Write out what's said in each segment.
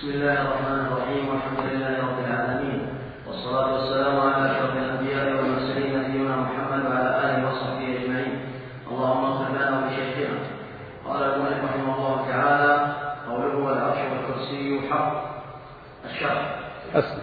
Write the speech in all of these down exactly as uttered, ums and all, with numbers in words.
بسم الله الرحمن الرحيم، والحمد لله رب العالمين، والصلاة والسلام على أشرف الأنبياء والمرسلين نبينا محمد وعلى آله وصحبه أجمعين. اللهم اغفر لنا ولشيخنا. قال المؤلف رحمه الله تعالى: قوله والعرش والكرسي حق. الشرح. أسلم.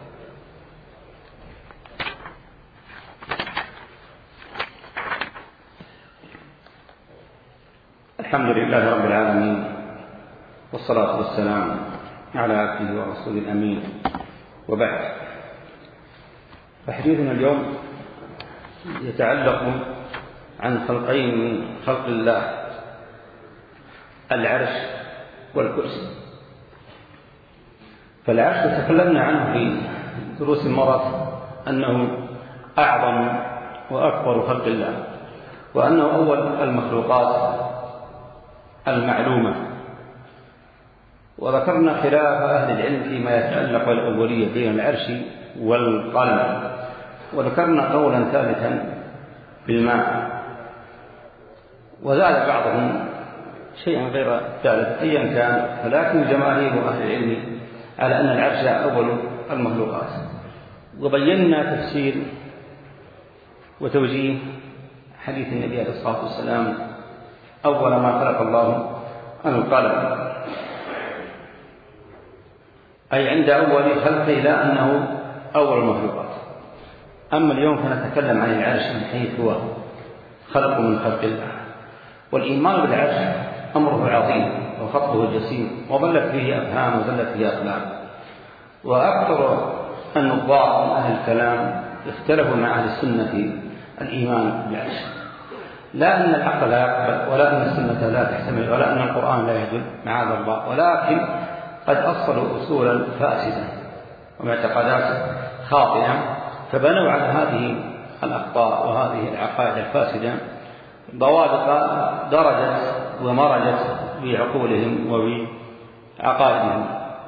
الحمد لله رب العالمين، والصلاة والسلام على عبده ورسوله الأمين، وبعد. فحديثنا اليوم يتعلق عن خلقين من خلق الله: العرش والكرسي. فالعرش تكلمنا عنه في دروس مرت أنه أعظم وأكبر خلق الله، وأنه أول المخلوقات المعلومة. وذكرنا خلاف أهل العلم فيما يتعلق بالأولية بين العرش والقلم، وذكرنا قولا ثالثا بالماء، وزاد بعضهم شيئا غير ثالث. أيا كان، فلكن جماهير أهل العلم على أن العرش أول المخلوقات. وبينا تفسير وتوجيه حديث النبي عليه الصلاة والسلام: أول ما خلق الله القلم، أي عند أول خلقه، لا أنه أول المخلوقات. أما اليوم فنتكلم عن العرش من حيث هو خلق من خلق الله. والإيمان بالعرش أمره عظيم وخطبه جسيم، وظلت فيه أفهام وزلت فيه أقلام. وأكثر النظار من أهل الكلام اختلفوا مع أهل السنة في الإيمان بالعرش، لا أن العقل لا يقبل، ولا أن السنة لا تحتمل، ولا أن القرآن لا يدل، معاذ الله، ولكن قد أصلوا أصولا فاسدة ومعتقدات خاطئة، فبنوا على هذه الأخطاء وهذه العقائد الفاسدة ضوابط درجت ومرجت بعقولهم وبعقائدهم.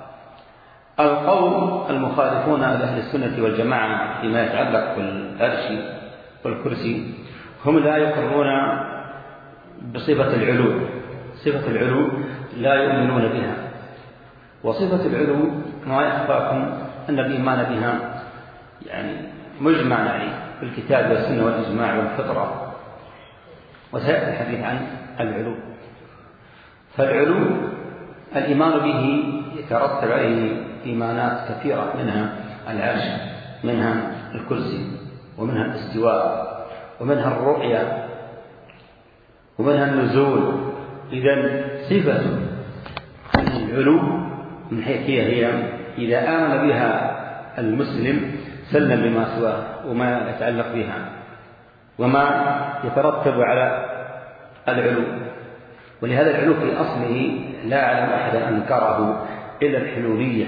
القوم المخالفون لأهل السنة والجماعة فيما يتعلق بالعرش والكرسي هم لا يقرون بصفة العلو. صفة العلو لا يؤمنون بها. وصفة العلو ما يخفاكم أن الإيمان بها يعني مجمع عليه في الكتاب والسنة والإجماع والفطرة، وسيأتي الحديث عن العلو. فالعلو الإيمان به يترتب عليه إيمانات كثيرة، منها العرش، منها الكرسي، ومنها الاستواء، ومنها الرؤية، ومنها النزول. إذن صفة العلو من حيث هي هي إذا آمن بها المسلم سلم بما سواه وما يتعلق بها وما يترتب على العلو. ولهذا العلو في أصله لا أعلم أحدا أنكره إلا الحلولية،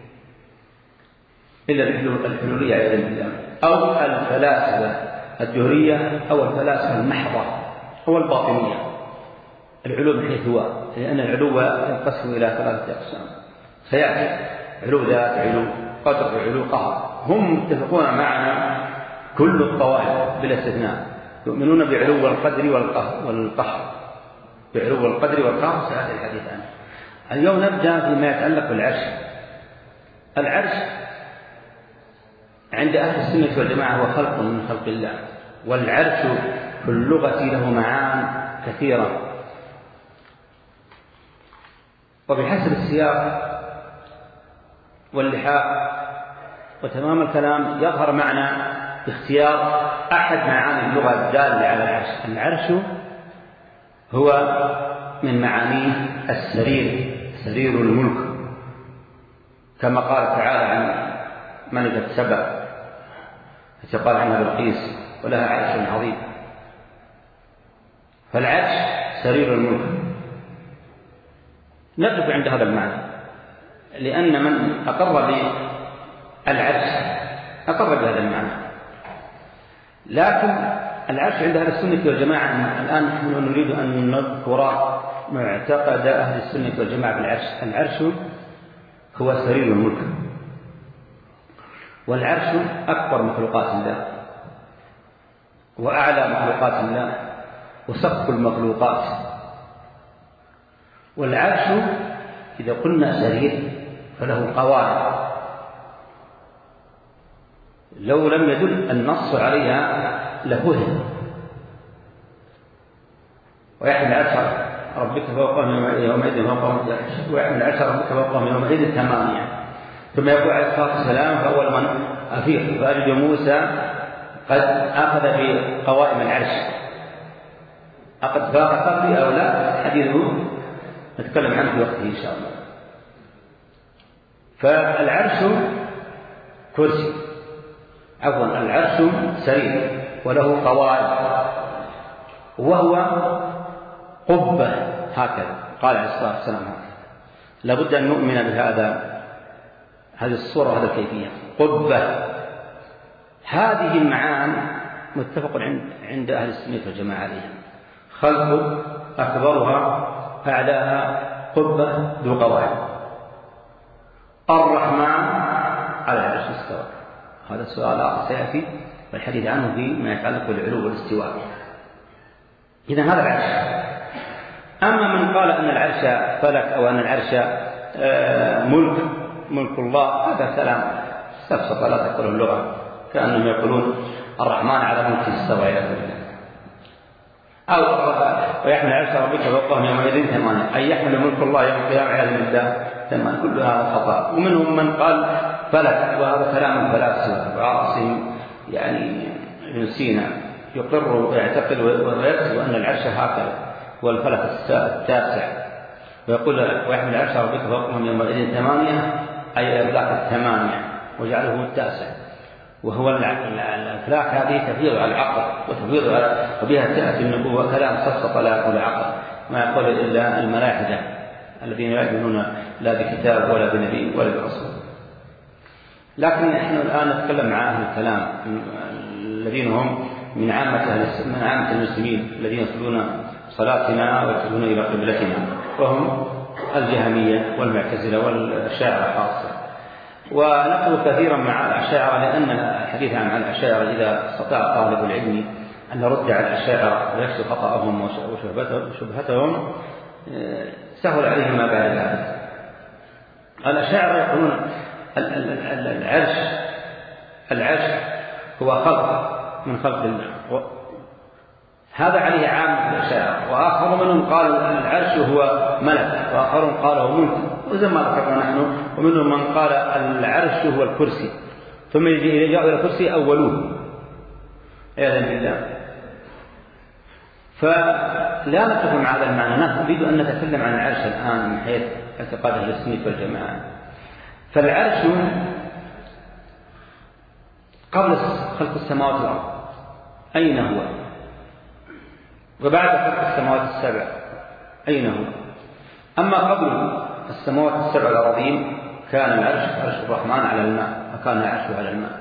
إلا الحلولية عياذا بالله، أو الفلاسفة الدهرية، أو الفلاسفة المحضة، أو الباطنية. العلو من حيث هو، لأن العلو ينقسم إلى ثلاثة أقسام سيأتي: علو ذات، علو قدر، علو قهر. هم متفقون معنا كل الطوائف بلا استثناء، يؤمنون بعلو القدر والقهر، بعلو القدر والقهر سيأتي الحديث عنه. اليوم نبدأ فيما يتعلق بالعرش. العرش عند أهل السنة والجماعة هو خلق من خلق الله. والعرش في اللغة له معان كثيرة، وبحسب السياق واللحاق وتمام الكلام يظهر معنى اختيار أحد معاني اللغة الدالة على العرش. العرش هو من معانيه السرير، سرير الملك، كما قال تعالى عن ملكة سبأ التي قال عنها بلقيس: ولها عرش عظيم. فالعرش سرير الملك. نقف عند هذا المعنى، لأن من أقر بالعرش أقر بهذا المعنى. لكن العرش عند أهل السنة والجماعة، الآن نحن نريد أن نذكر معتقد أهل السنة والجماعة بالعرش. العرش هو سرير الملك، والعرش أكبر مخلوقات الله، وأعلى مخلوقات الله، وسقف المخلوقات. والعرش إذا قلنا سرير فله قواعد لو لم يدل النص عليها لفهم. ويحمل عرش ربك فوقهم يومئذ فوقهم ويحمل عرش ربك فوقهم يومئذ ثمانية. ثم يقول عليه الصلاة والسلام فأول من أفيق فأجد موسى قد أخذ بقوائم العرش أقد فاق قبلي أو لا، حديثه نتكلم عنه في وقته إن شاء الله. فالعرش كرسي عفوا العرش سرير وله قواعد وهو قبة هكذا قال عليه الصلاة والسلام. لابد أن نؤمن بهذا هذه الصورة وهذه الكيفية. قبة هذه المعاني متفق عند أهل السنة والجماعة عليها. خلق أكبرها أعلاها قبة ذو قواعد. الرحمن على العرش استوى. هذا السؤال آخر سيأتي والحديث عنه فيما يتعلق بالعلو والاستواء. إذن هذا العرش. أما من قال أن العرش فلك أو أن العرش ملك ملك الله هذا كلام سفسط لا تقبله اللغة، كأنهم يقولون الرحمن على ملك استوى أو ويحمل عرش ربك فوقهم يومئذ ثمانية أي يحمل ملك الله يوم القيامة عياذا بالله ثمانية. كل هذا خطأ. ومنهم من قال فلك وهذا كلام الفلاسفة وعاصم يعني ابن سينا يقر ويعتقد ويكتب أن العرش هكذا والفلك التاسع ويقول ويحمل عرش ربك فوقهم يومئذ ثمانية أي الأفلاك الثمانية وجعله التاسع. وهو الأفلاك هذه تفيض على العقل وتفيض على وبها تأتي النبوة كلام سفسط لا يقول عقل ما يقول إلا الملاحدة الذين لا يؤمنون لا بكتاب ولا بنبي ولا برسول. لكن نحن الآن نتكلم مع أهل الكلام الذين هم من عامة من عامة المسلمين الذين يصلون صلاتنا ويصلون إلى قبلتنا وهم الجهمية والمعتزلة والأشاعرة خاصة. ونقول كثيرا مع الأشاعرة لأن الحديث عن الأشاعرة إذا استطاع طالب العلم أن يرد على الأشاعرة ويكشف خطأهم وشبهتهم سهل عليهم ما بعد ذلك. الأشاعرة يقولون العرش العرش هو خلق من خلق الله، هذا عليه عام الأشاعرة. وآخر منهم قال العرش هو ملك وآخرون قالوا ملك وزي ما ذكرنا نحن. ومنهم من قال العرش هو الكرسي ثم إذا جاءوا إلى الكرسي أولوه عياذا بالله. فلا نقف مع هذا المعنى. نحن نريد أن نتكلم عن العرش الآن من حيث اعتقاد أهل السنة والجماعة. فالعرش قبل خلق السماوات والأرض أين هو؟ وبعد خلق السماوات السبع أين هو؟ أما قبل السماوات السبع الأراضين كان العرش عرش الرحمن على الماء وكان عرشه على الماء.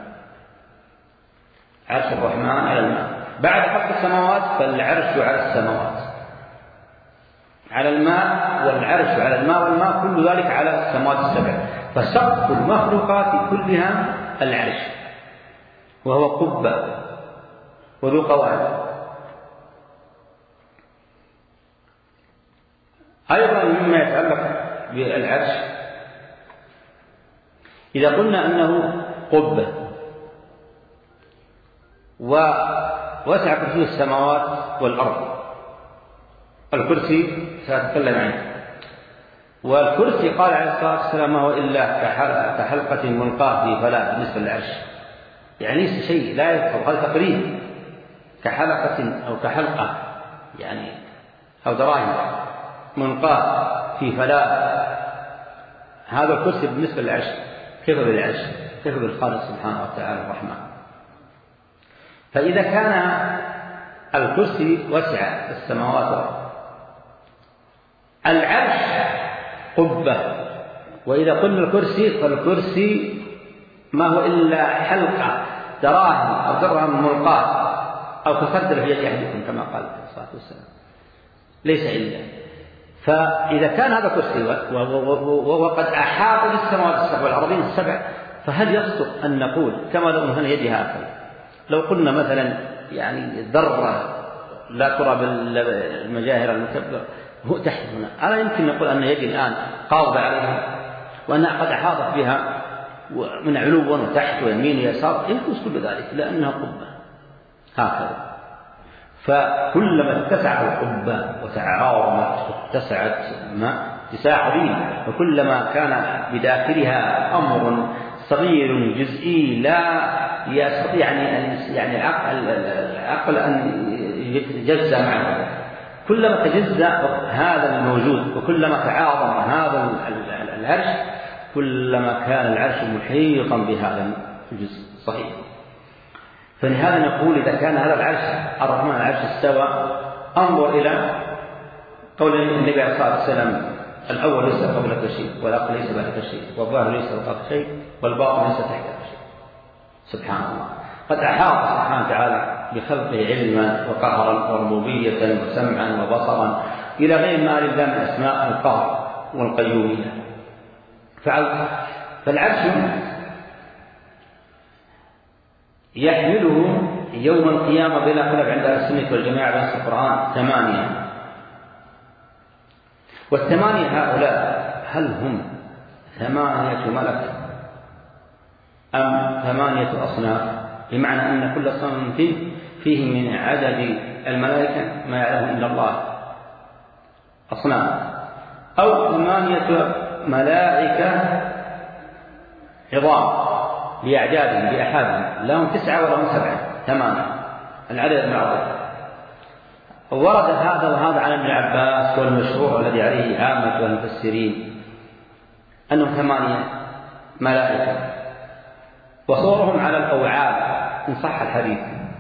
عرش الرحمن على الماء. بعد خلق السماوات فالعرش على السماوات على الماء والعرش على الماء والماء كل ذلك على السماوات السبع. فسقف المخلوقات كلها العرش وهو قبة وذو قواعد. أيضا مما يتعلق بالعرش إذا قلنا أنه قبة ووسع كرسي السماوات والأرض الكرسي سأتكلم عنه. والكرسي قال عليه الصلاة والسلام ما هو إلا كحلقة ملقاة في فلاة بالنسبة للعرش، يعني ليس شيء لا يذكر. هذا تقريب كحلقة أو كحلقة يعني أو دراهم ملقاة في فلاة. هذا الكرسي بالنسبة للعرش كيف بالعرش كيف بالخالق سبحانه وتعالى الرحمن. فإذا كان الكرسي وسع السماوات العرش قبة، وإذا قلنا الكرسي فالكرسي ما هو إلا حلقة دراهم أو درهم ملقاة أو كخردل في يد أحدكم كما قال عليه الصلاة والسلام ليس إلا. فإذا كان هذا كرسي وقد أحاط بالسماوات السبع والأراضين السبع فهل يصدق أن نقول كما لو أن يدي هكذا؟ لو قلنا مثلا يعني ذرة لا ترى بالمجاهر المكبرة هو تحت هنا، ألا يمكن نقول أن يدي الآن قابضة عليها وأنها قد أحاطت بها من علو وتحت ويمين ويسار، يجوز كل ذلك لأنها قبة هكذا. فكلما اتسعت القبة وتعاظمت واتسعت اتساع عظيم، وكلما كان بداخلها أمر صغير جزئي لا يستطيع يعني العقل, العقل أن يتجزأ معه، كلما تجزأ هذا الموجود وكلما تعاظم هذا العرش كلما كان العرش محيطا بهذا الجزء صحيح. فلهذا نقول إذا كان هذا العرش الرحمن العرش استوى، انظر إلى قول النبي عليه الصلاة والسلام: الأول ليس قبلك شيء، والآخر ليس بعدك شيء، والظاهر ليس فوقك شيء، والباطن ليس تحتك شيء. سبحان الله، قد أحاط سبحانه وتعالى بخلقه علما وقهرا وربوبية وسمعا وبصرا إلى غير ما لله من أسماء القهر والقيومية. فالعرش يحمله يوم القيامة بلا خلاف عند أهل السنة والجماعة بنص القرآن ثمانية، والثمانية هؤلاء هل هم ثمانية ملك أم ثمانية أصناف؟ بمعنى أن كل صنف فيه, فيه من عدد الملائكة ما يعلمه إلا الله أصناف، أو ثمانية ملائكة عظام بأعدادهم بأحادهم، لهم تسعة ولهم سبعة، ثمانية العدد المعروف. ورد هذا وهذا عن ابن عباس والمشهور الذي عليه عامة المفسرين أنهم ثمانية ملائكة، وصورهم على الأوعال إن صح الحديث.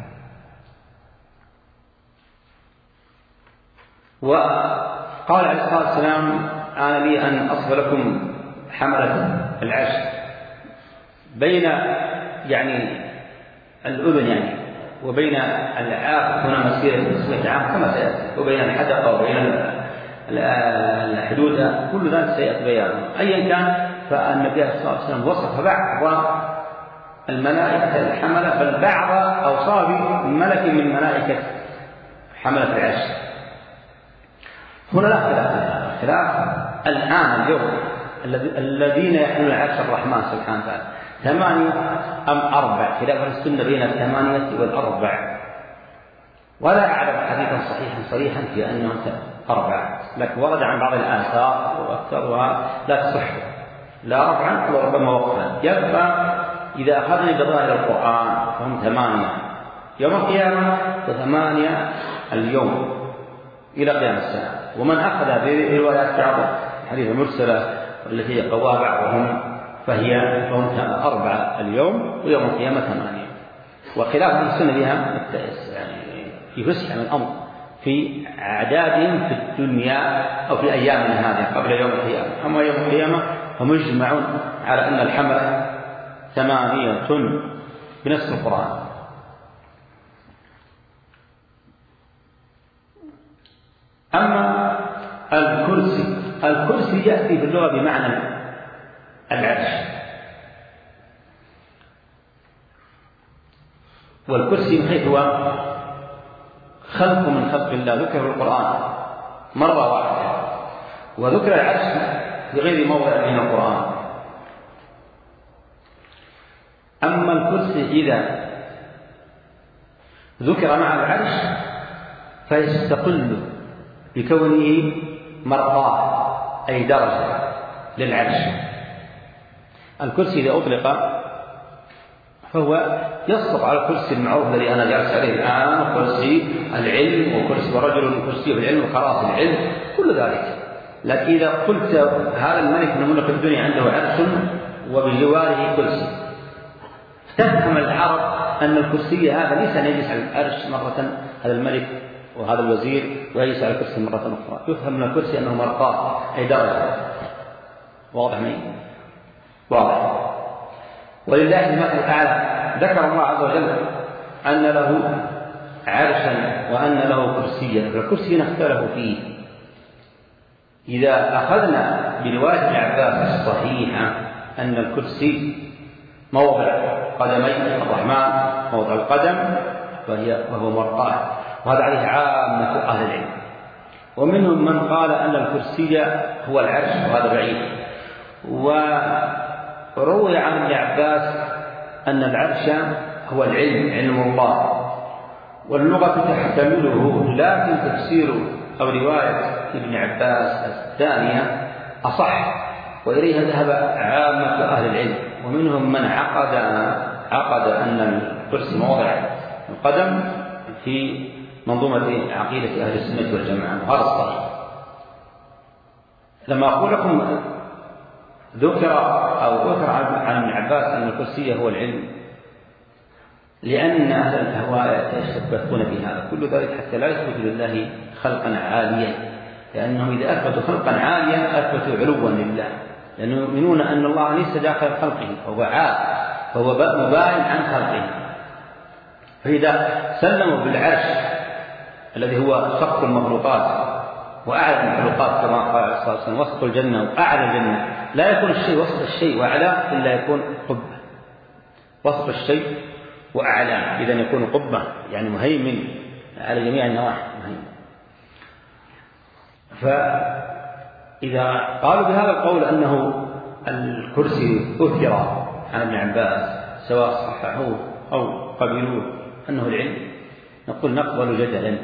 وقال عليه الصلاة والسلام: أنا لي أن أصف لكم حملة العرش بين يعني الأذن يعني وبين العاق هنا مسيرة نصف عام كما سيأتي، وبين الحدقة وبين الحدود، كل ذلك سيأتي بيانه. أيا كان، فالنبي صلى الله عليه وسلم وصف بعض الملائكة الحملة، بل بعض أوصاف ملك من ملائكة حملة العرش. هنا لا خلاف، خلاف الآن اليوم الذين يحملون عرش الرحمن سبحانه وتعالى ثمانية أم أربع، خلاف السنة بين الثمانية والأربع، ولا أعلم حديثا صحيحا صريحا في أنهم أربعة، لكن ورد عن بعض الآثار وأكثرها لا تصح لا رفعا وربما وقفا. يبقى إذا أخذنا بظاهر القرآن فهم ثمانية يوم القيامة وثمانية اليوم إلى قيام الساعة. ومن أخذ بروايات بعض الحديث المرسلة التي قواها بعضهم فهي فهم أربعة اليوم ويوم القيامة ثمانية. وخلاف السنة بها يعني يفسح من الأمر في أعدادهم في الدنيا أو في أيامنا هذه قبل يوم القيامة. أما يوم القيامة فمجمع على أن الحمل ثمانية بنص القرآن. أما الكرسي، الكرسي يأتي في اللغة بمعنى العرش، والكرسي من حيث هو خلق من خلق الله ذكر في القرآن مرة واحدة، وذكر العرش في غير موضع من القرآن. أما الكرسي إذا ذكر مع العرش فيستقل بكونه مرقاة أي درجة للعرش. الكرسي إذا أطلق فهو يصدق على الكرسي المعروف الذي أنا جالس عليه الآن، كرسي العلم وكرسي ورجل كرسي العلم وكراسي العلم كل ذلك. لكن إذا قلت هذا الملك من ملك الدنيا عنده عرش وبجواره كرسي، تفهم العرب أن الكرسي هذا ليس أن يجلس على العرش مرة هذا الملك وهذا الوزير ويجلس على الكرسي مرة أخرى، يفهم من الكرسي أنه مرقاة أي درجة. واضح مني؟ واضح. ولله المثل الأعلى. ذكر الله عز وجل أن له عرشا وأن له كرسيا، فالكرسي نختلف فيه. إذا أخذنا برواية ابن عباس الصحيحة أن الكرسي موضع قدمي الرحمن، موضع القدم وهي وهو مرقاة، وهذا عليه عامة أهل العلم. ومنهم من قال أن الكرسي هو العرش وهذا بعيد، وروي عن ابن عباس أن العرش هو العلم، علم الله، واللغة تحتمله، لكن تفسير أو رواية ابن عباس الثانية أصح، وإليها ذهب عامة أهل العلم، ومنهم من عقد عقد أن الكرسي موضع القدم في منظومة عقيدة أهل السنة والجماعة، وهذا الصحيح. لما أقول لكم ذكر أو ذكر عن ابن عباس أن الكرسي هو العلم، لأن أهل الأهواء يتشبهون بهذا كل ذلك حتى لا يثبت لله خلقا عاليا، لأنهم إذا أثبتوا خلقا عاليا أثبتوا علوا لله، لأنهم يؤمنون أن الله ليس داخل خلقه، فهو عال، فهو مباين عن خلقه. فإذا سلموا بالعرش الذي هو سقف المخلوقات وأعلى المخلوقات كما قال صلى الله عليه وسلم وسط الجنة وأعلى الجنة، لا يكون الشيء وسط الشيء وأعلى إلا يكون قبة، وسط الشيء وأعلى إذا يكون قبة، يعني مهيمن على جميع النواحي مهيمن. فإذا قالوا بهذا القول أنه الكرسي أثر عن ابن عباس سواء صححوه أو قبلوه أنه العلم، نقول نقبل جدلا،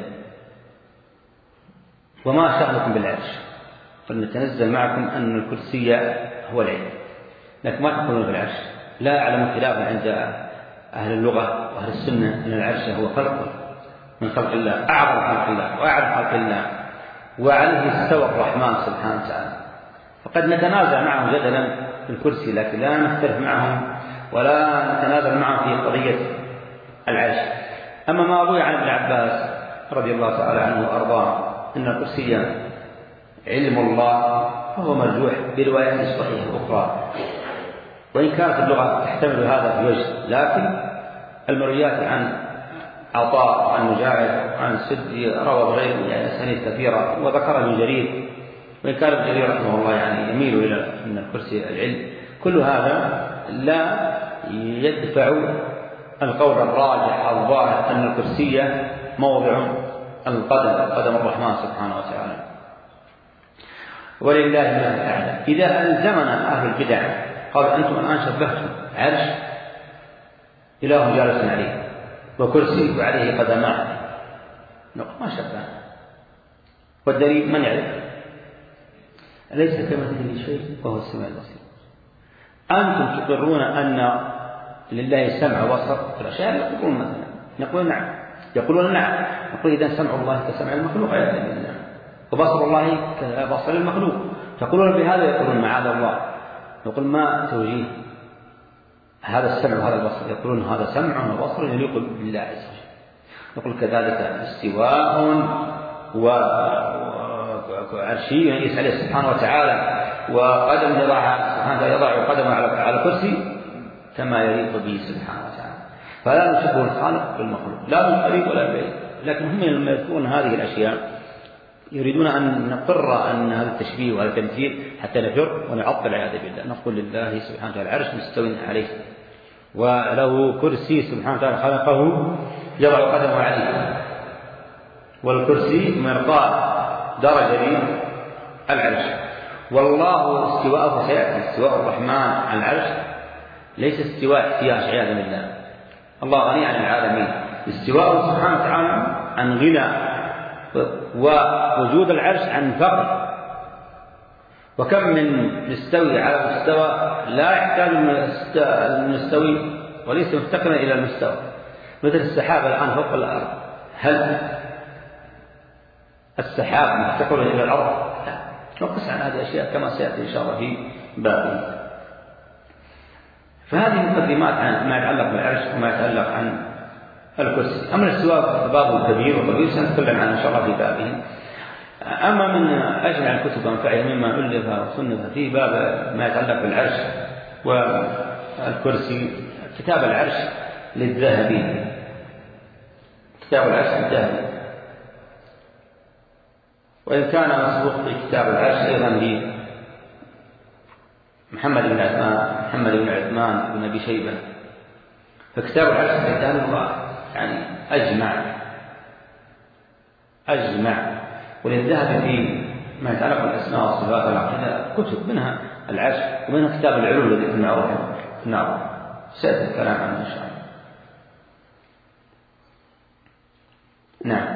وما شغلكم بالعرش، فلنتنزل معكم أن الكرسي هو العلم، لكن ما تقولون بالعرش. لا أعلم خلافا عند أهل اللغة وأهل السنة أن العرش هو خلق من خلق الله، أعظم خلق الله وأعلى خلق الله، وعليه استوى الرحمن سبحانه وتعالى. فقد نتنازع معهم جدلا في الكرسي، لكن لا نختلف معهم ولا نتنازل معهم في قضية العرش. أما ما روي عن ابن عباس رضي الله تعالى عنه وأرضاه أن الكرسي علم الله فهو مرجوح بروايات صحيحة أخرى، وإن كانت اللغة تحتمل هذا في وجه، لكن المرويات عن عطاء وعن مجاهد وعن سدي روى غيره يعني أسانيد كثيرة، وذكر ابن جرير، وإن كان ابن جرير رحمه الله يعني يميل إلى أن الكرسي العلم. كل هذا لا يدفع القول الراجح الظاهر أن الكرسي موضع القدم، قدم الرحمن سبحانه وتعالى، ولله المثل الأعلى. إذا ألزمنا أهل البدع قال أنتم الآن شبهتم عرش إله جالس عليه وكرسي وعليه قدمان، نقول ما شبهنا، والدليل من يعرف؟ أليس كمثله شيء وهو السميع البصير. أنتم تقرون أن لله سمع وبصر في الأشياء، يقولون مثلا نقول نعم، يقولون نعم، نقول إذا سمع الله كسمع المخلوق عياذا بالله، وبصر الله كبصر المخلوق، تقولون بهذا يقولون معاذ الله، نقول ما توجيه هذا السمع وهذا البصر، يقولون هذا سمع وبصر يليق بالله عز وجل. نقول كذلك استواء وعرشي يجلس عليه سبحانه وتعالى، وقدم يضعها سبحانه يضع قدمه على الكرسي كما يليق به سبحانه وتعالى. فلا نشبه الخالق بالمخلوق لا من قريب ولا بعيد، لكن هم لما يذكرون هذه الأشياء يريدون أن نقر أن هذا التشبيه وهذا التمثيل حتى نجر ونعطل العياذ بالله. نقول لله سبحانه وتعالى العرش مستوٍ عليه، وله كرسي سبحانه وتعالى خلقه يضع قدمه عليه، والكرسي مرقاة درجة للعرش. والله استواءه سيأتي، استواء الرحمن على العرش ليس استواء احتياج عياذا بالله، الله غني عن العالمين، استواءه سبحانه وتعالى عن غنى، ووجود العرش عن فقر. وكم من مستوي على مستوى لا يحتاج المستوي وليس مفتقرا إلى المستوى، مثل السحاب الآن فوق الأرض، هل السحاب مفتقر إلى الأرض؟ لا. نقص عن هذه الأشياء كما سيأتي إن شاء الله في بابه. فهذه مقدمات عن ما يتعلق بالعرش وما يتعلق عن الكرسي. أما الاستواء باب كبير وطويل سنتكلم عنه إن شاء الله في بابه. أما من أجمع الكتب أنفعها مما ألف وصنف في باب ما يتعلق بالعرش والكرسي كتاب العرش للذهبي، كتاب العرش للذهبي، وإن كان مسبوق في كتاب العرش أيضا لمحمد بن عثمان محمد بن عثمان بن أبي شيبة. فكتاب العرش كتاب الله يعني أجمع أجمع وللذهب في ما يتعلق بالأسماء والصفات والعقيدة كتب منها العرش ومنها كتاب العلوم الذي في المعروف نعم سيأتي الكلام عنه إن شاء الله. نعم.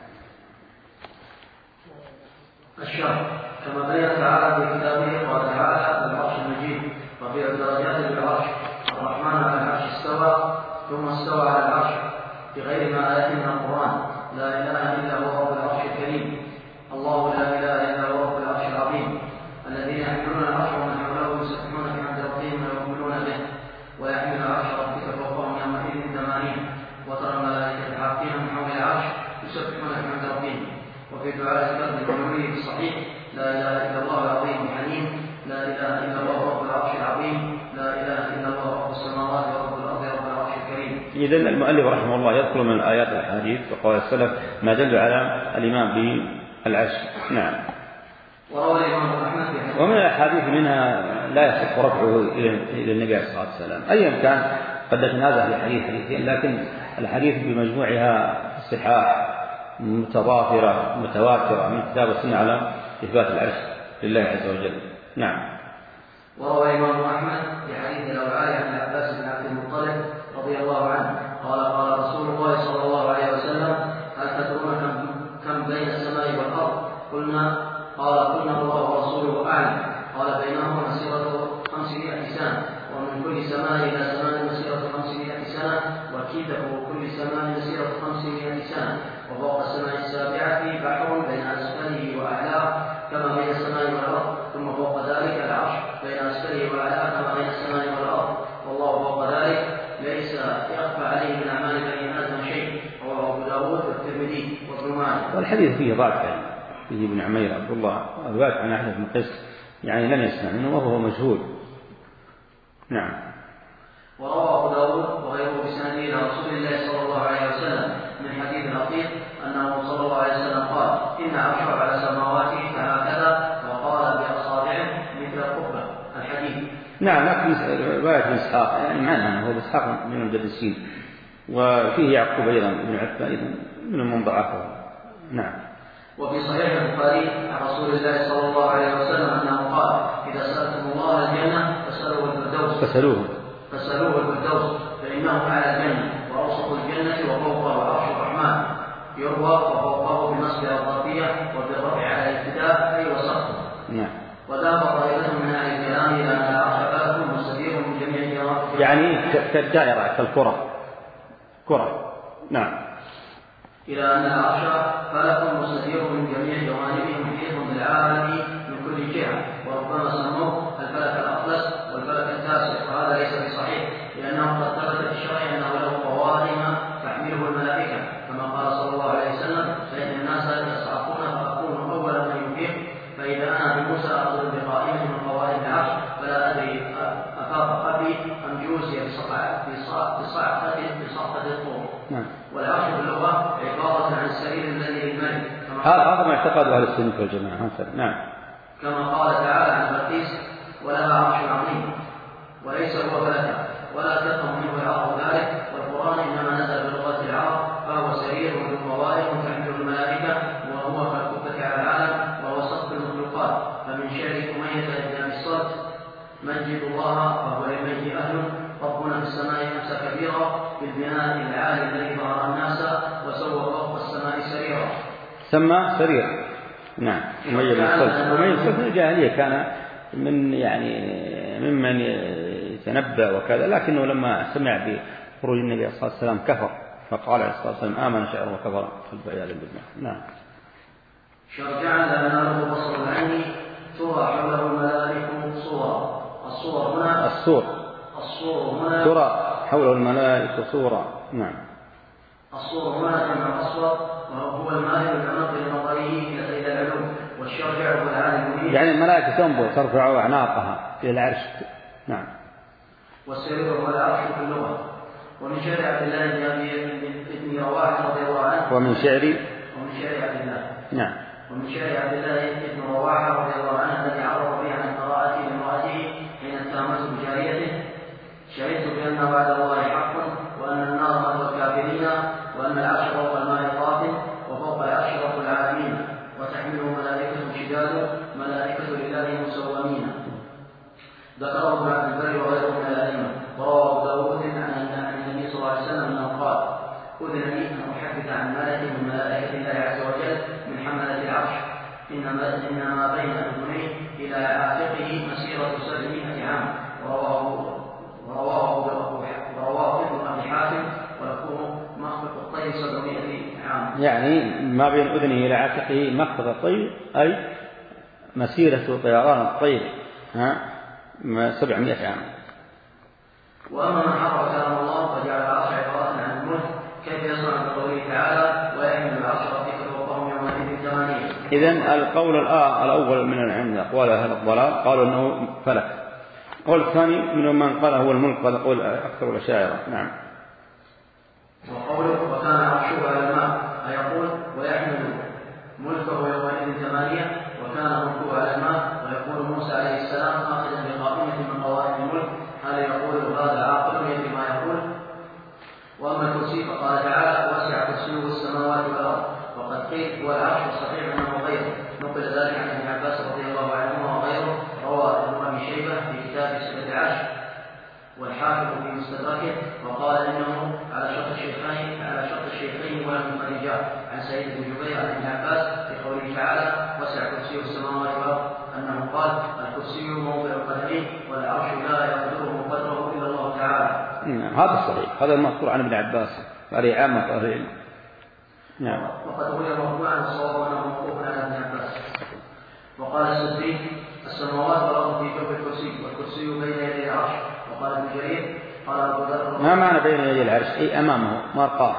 الشرح كما بين تعالى في كتابه قال تعالى العرش المجيد رفيع الدرجات بالعرش الرحمن على العرش استوى ثم استوى على العرش بغير ما آيات من القرآن لا إله إلا هو رب العرش الكريم الله لا إله إلا هو رب العرش العظيم الذين يحملون العرش ومن حوله يسبحون بحمد ربهم ويؤمنون به ويحمل عرش ربك فوقهم يومئذ ثمانين وترى الملائكة حافين من حول العرش يسبحون بحمد ربهم. وفي دعاء الفرد المنوي في الصحيح لا إله إلا الله العظيم الحليم لا إله إلا الله رب العرش العظيم لا إله إلا الله رب السماوات ورب الأرض رب العرش الكريم. إذا المؤلف رحمه الله يذكر من الآيات والأحاديث وقول السلف ما دل على الإيمان بالعرش. نعم. وروى الإمام أحمد ومن الأحاديث منها لا يصح رفعه إلى النبي عليه الصلاة والسلام أيا كان قد نتنازع في حديث حديثين لكن الحديث بمجموعها الصحاح متضافرة متواترة من كتاب السنة على إثبات العرش لله عز وجل. نعم. وروى الإمام أحمد في حديث الأوعاء عن عباس بن عبد المطلب رضي الله عنه قال قال رسول الله صلى الله عليه وسلم هل تدرون كم بين السماء والأرض؟ قلنا قال قلنا الله ورسوله أعلم قال بينهما مسيرة خمسمائة سنة ومن كل سماء إلى سماء مسيرة خمسمائة سنة وكيده كل سماء مسيرة خمسمائة سنة وفوق السماء السابعة بحر بين أسفله وأعلاه كما بين السماء والأرض ثم فوق ذلك العرش بين أسفله وأعلاه كما بين السماء والأرض والله فوق ذلك ليس يخفى عليه من أعمال بني آدم شيء. رواه أبو داود والترمذي وابن ماجه. والحديث فيه ضعف فيه ابن عمير عبد الله الرواية عن أحد بن قيس يعني لم يسمع منه وهو مجهول. نعم. وروى أبو داود وغيره بسنده إلى رسول الله صلى الله عليه وسلم من حديث لطيف أنه صلى الله عليه وسلم قال إن عرشه على سماواته فهكذا وقال بأصابعه مثل القبة الحديث. نعم. لكن رواية إسحاق يعني معنى هو إسحاق من المدرسين وفيه يعقوب أيضا بن عتبة أيضا من المنضعفة. نعم. وفي صحيح البخاري عن رسول الله صلى الله عليه وسلم أنه قال إذا سألتم الله الجنة فسألوه الفردوس فسألوه فسألوه الفردوس فإنه أعلى الجنة وأوسط الجنة وفوقه عرش الرحمن يروى وفوقه بالنصب الظرفية وبالرفع على الابتداء أي وسطه. نعم. وذهب طائفة من أهل الكلام إلى أن العرش فلك مستدير من جميع الجوانب يعني كالدائرة كالكرة كرة. نعم. إلى أن العرش فلك مستدير من جميع جوانبه محيط بالعالم من كل جهة وربما سموه الفلك الأطلس والفلك التاسع وهذا ليس بصحيح لأنه قد ثبت في الشرع أنه له قوائم تحمله الملائكة كما قال صلى الله عليه وسلم فإن الناس يصعقون فأكون أول من يفيق فإذا أنا بموسى أخذ بقائمة من قوائم العرش فلا أدري أفاق قبلي أم جوزي بصعقة بصعقة الطور. والعرش باللغة عبارة عن السرير الذي للملك هذا ما اعتقد أهل السنة والجماعة. نعم. كما قال تعالى عن بلقيس ولها عرش عظيم وليس هو فلكا ولا تفهم منه العرب ذلك والقرآن إنما نزل بلغة العرب فهو سرير وقوائم تحمل الملائكة وهو كالكبة على العالم وهو سقف المخلوقات. فمن شعر أمية بن أبي الصلت مجد الله فهو لمجد أهله ربنا في السماء أمسى كبيرا بالبناء العالي الذي ظهر الناس وسوى فوق السماء سريرا سمى سرير. نعم. أمية بن الصلت أمية بن الصلت في الجاهلية كان من يعني ممن يتنبأ وكذا لكنه لما سمع بخروج النبي صلى الله عليه وسلم كفر فقال عليه الصلاة والسلام آمن شعر وكفر فالعياذ بالله. نعم. شرجعا لا يناله بصر العين ترى حوله الملائكة صورا. الصور هنا الصور الصور هنا ترى حوله الملائكة صورا. نعم. الصور هنا كما أصوات وهو المائل العمق لنظره إلى العلوم والشرجع هو العالم يعني الملائكة تنظر ترفع أعناقها إلى العرش. نعم. والسرير هو العرش في اللغة. ومن شعر عبد الله بن رواحة رضي الله عنه ومن شعر ومن شعر عبد الله نعم ومن شعر عبد الله بن رواحة رضي الله عنه الذي عرف به عن قراءته لامرأته حين اتهمته بجاريته شهدت بأن وعد الله حق وأن النار مثوى الكافرين وأن العرش فوق الماء طاف وفوق العرش رب العالمين وتحمله ملائكة شداد ما بين أذنيه إلى عاتقه مسيرة سبعمائة عام. ورواه ورواه ابن أبي حاتم ويكون مخبط الطير سبعمائة عام. يعني ما بين أذنه إلى عاتقه مخبط الطير أي مسيرة طيران الطير سبعمائة عام. وأما من حرف كلام الله وجعل العرش عبارة عن الملك كيف يصنع بقوله تعالى ويحمل العرش ربك فوقهم يومئذ ثمانية. إذن القول الأول من العلم أقوال أهل الضلال قالوا أنه فلك. القول الثاني من من قال هو الملك هذا قول أكثر الأشاعرة. نعم. وقوله وكان عرشه على الماء أيقول ويحمل ملكه يومئذ ثمانية وكان ملكه على الماء ويقول موسى عليه السلام آخذا بقائمة من قوائم الملك هل يقول هذا عاقل يدري ما يقول. وأما الكرسي فقال تعالى وسع كرسيه السماوات والأرض وقد قيل هو العرش الصحيح أنه غيره. نقل ذلك عن ابن عباس رضي الله عنهما وغيره. روى ابن أبي شيبة في كتاب صفة العرش والحافظ في مستدركه وقال إنه على شرط الشيخين على شرط الشيخين ولم يخرجاه عن سعيد بن جبير عن ابن عباس في قوله تعالى وسع كرسيه السماوات والأرض أنه قال الكرسي موضع القدمين والعرش لا يقدره قدره إلا الله تعالى. هذا الصحيح هذا المذكور عن ابن عباس عليه عامة أهل العلم. نعم. وقد روي مرفوعا الصواب أنه موقوف على ابن عباس. وقال السدي السماوات والأرض في جوف الكرسي والكرسي بين يدي العرش. وقال ابن جرير قال أبو ذر ما معنى بين يدي العرش أي أمامه ما رقاه.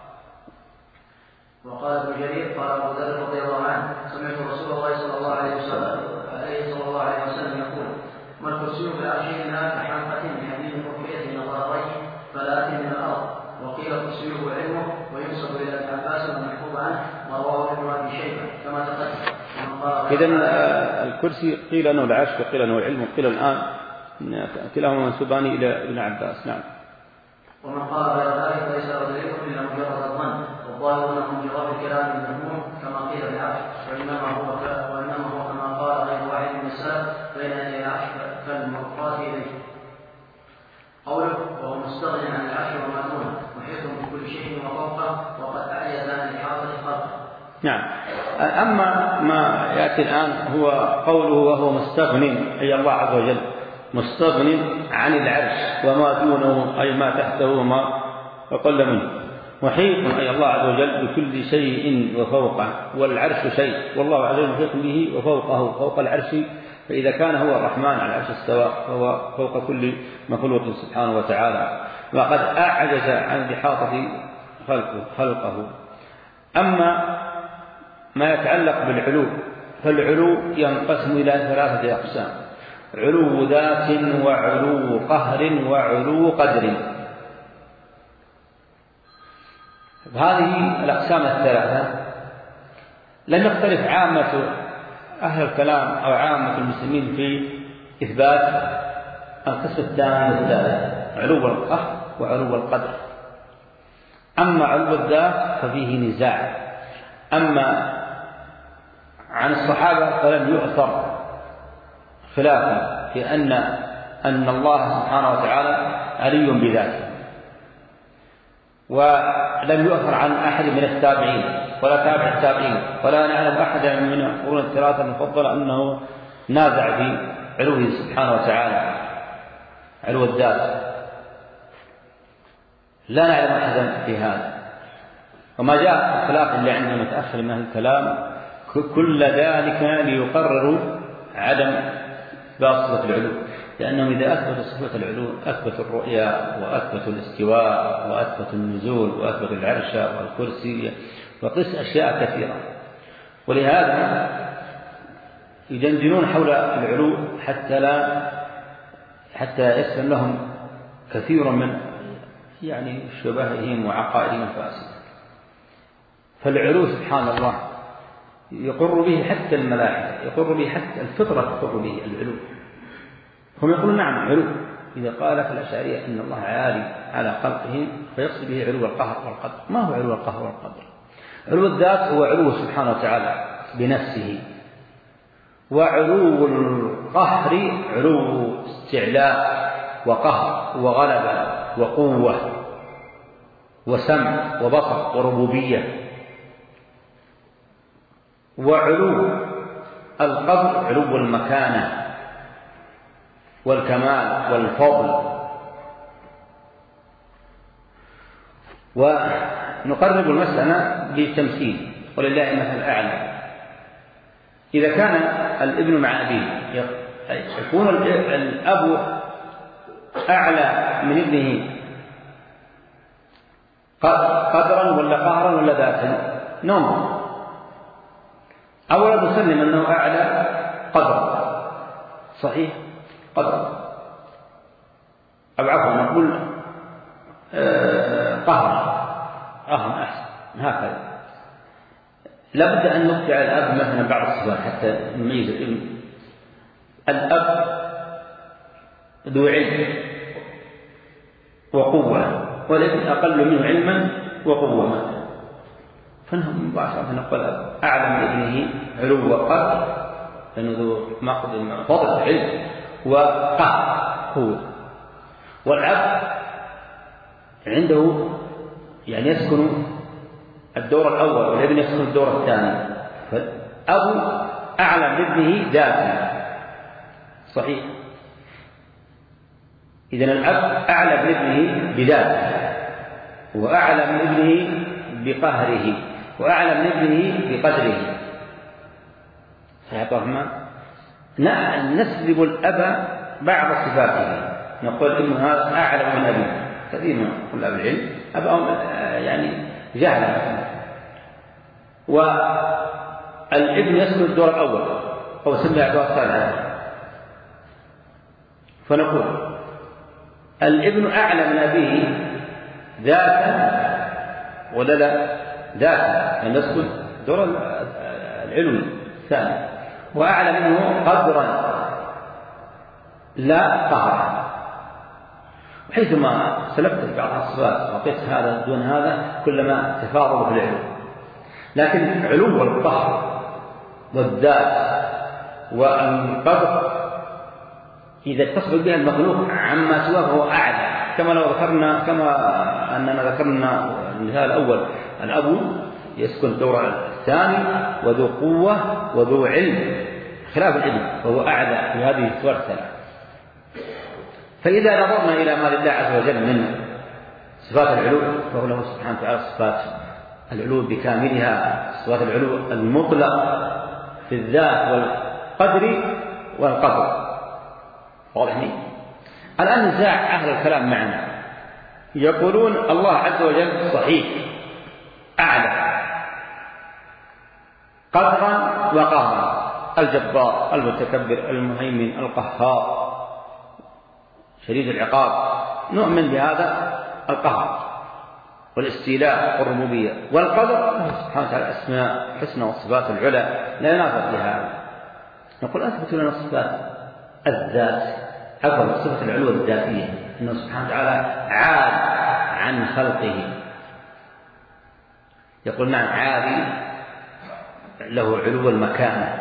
وقال ابن جرير قال أبو ذر رضي الله عنه سمعت رسول الله صلى الله عليه وسلم عليه صلى الله عليه وسلم يقول ما الكرسي بالعرش إلا كحلقة من حديد رفيع من ظهريه فلا أتي من الأرض. وقيل كرسيه علمه وينسب إلى ابن عباس المحفوظ عنه ورواه ابن أبي شيبة كما تقدم. إذن الكرسي قيل أنه العرش وقيل أنه العلم وقيل الآن كلاهما منسوبان إلى ابن عباس. نعم. ومن قال غير ذلك ليس دليل إلا مجرد الظن والظاهر أنه من جواب الكلام المذموم كما قيل بالعرش وإنما هو وإنما هو كما قال غير واحد من السلف بين يدي العرش كالمرقاة إليه. قوله وهو مستغني عن العرش وما دونه محيط بكل شيء وفوقه وقد أعجز عن إحاطة خلقه. نعم. أما ما يأتي الآن هو قوله وهو مستغني أي الله عز وجل مستغني عن العرش وما دونه أي ما تحته وما أقل منه محيط أي الله عز وجل بكل شيء وفوقه والعرش شيء والله عز وجل محيط به وفوقه فوق العرش. فإذا كان هو الرحمن على العرش استوى فهو فوق كل مخلوق سبحانه وتعالى وقد أعجز عن إحاطة خلقه, خلقه. أما ما يتعلق بالعلو فالعلو ينقسم إلى ثلاثة أقسام علو ذات وعلو قهر وعلو قدر. هذه الأقسام الثلاثة لم يختلف عامة أهل الكلام أو عامة المسلمين في إثبات القسم الثاني والثالث علو القهر وعلو القدر. أما علو الذات ففيه نزاع. أما عن الصحابة فلم يؤثر خلافا في أن أن الله سبحانه وتعالى علي بذاته ولم يؤثر عن أحد من التابعين ولا تابع التابعين ولا نعلم أحدا من القرون الثلاثة المفضلة أنه نازع في علوه سبحانه وتعالى علو الذات لا نعلم أحدا في هذا. وما جاء الخلاف اللي عندنا متأخر من الكلام كل ذلك ليقرروا عدم إثبات صفة العلو لأنهم إذا أثبتوا صفة العلو أثبتوا الرؤيا وأثبتوا الاستواء وأثبتوا النزول وأثبتوا العرش والكرسي وقس أشياء كثيرة. ولهذا يدندنون حول العلو حتى لا حتى يسلم لهم كثير من يعني شبههم وعقائدهم الفاسدة. فالعلو سبحان الله يقر به حتى الملائكة يقر به حتى الفطرة تقر به العلو. هم يقولون نعم علو إذا قال لك الأشعرية أن الله عالي على خلقه فيقصد به علو القهر والقدر. ما هو علو القهر والقدر؟ علو الذات هو علو سبحانه وتعالى بنفسه وعلو القهر علو استعلاء وقهر وغلبة وقوة وسمع وبصر وربوبية. وعلو القدر علو المكانة والكمال والفضل. ونقرب المسألة بالتمثيل ولله المثل الأعلى. إذا كان الابن مع أبيه يكون الأب أعلى من ابنه قدرا ولا قهرا ولا ذاتا؟ نوم. أولا نسلم أنه أعلى قدرا، صحيح، قدرا، أو عفوا نقول قهرا، أهم أحسن هكذا. لابد أن نقطع الأب مثلا بعض الصفات حتى نميز الابن. الأب ذو علم وقوة، والابن أقل منه علما وقوة، فنحن مباشرة نقول الأب أعلى من ابنه علو وقدر، لأنه ذو مقدم فضل علم وقهر قوة. والأب عنده يعني يسكن الدور الأول والابن يسكن الدور الثاني، فالأب أعلى من ابنه ذاتا، صحيح. إذن الأب أعلى من ابنه بذاته، وأعلى من ابنه بقهره، وأعلى من ابنه بقدره، صحيح الرحمن. نسلب الأب بعض صفاته، نقول ابن هذا أعلى من أبيه. كثير من طلاب العلم أباهم يعني جهلا، والابن يسكن الدور الأول أو سمي الدور الثالث، فنقول الابن أعلى من أبيه ذاتا ولا لا؟ ذاتا، أن يسكن دور العلم الثاني، وأعلى منه قدرا لا قهرا. حيثما سلبت بعض الصفات وقيت هذا دون هذا كلما تفاضل في العلم، لكن علو القهر والذات والقدر إذا اتصل بها المخلوق عما سواه فهو أعلى. كما لو ذكرنا كما أننا ذكرنا المثال الأول، الأب يسكن الدور الثاني وذو قوة وذو علم خلاف الابن، فهو أعلى في هذه الصور الثلاث. فإذا نظرنا إلى ما لله عز وجل من صفات العلو، فهو له سبحانه وتعالى صفات العلو بكاملها، صفات العلو المطلق في الذات والقدر والقدر، واضح لي؟ الآن نزاع أهل الكلام معنا، يقولون الله عز وجل صحيح أعلى قدرا وقهرا، الجبار المتكبر المهيمن القهار شديد العقاب، نؤمن بهذا القهر والاستيلاء والربوبية. والقدر سبحانه وتعالى أسماء حسنى والصفات العلى لا ينافق لهذا. نقول أثبت لنا صفات الذات، عفوا صفة العلو الذاتية، أنه سبحانه وتعالى عاد عن خلقه. يقول نعم عادي له علو المكانة،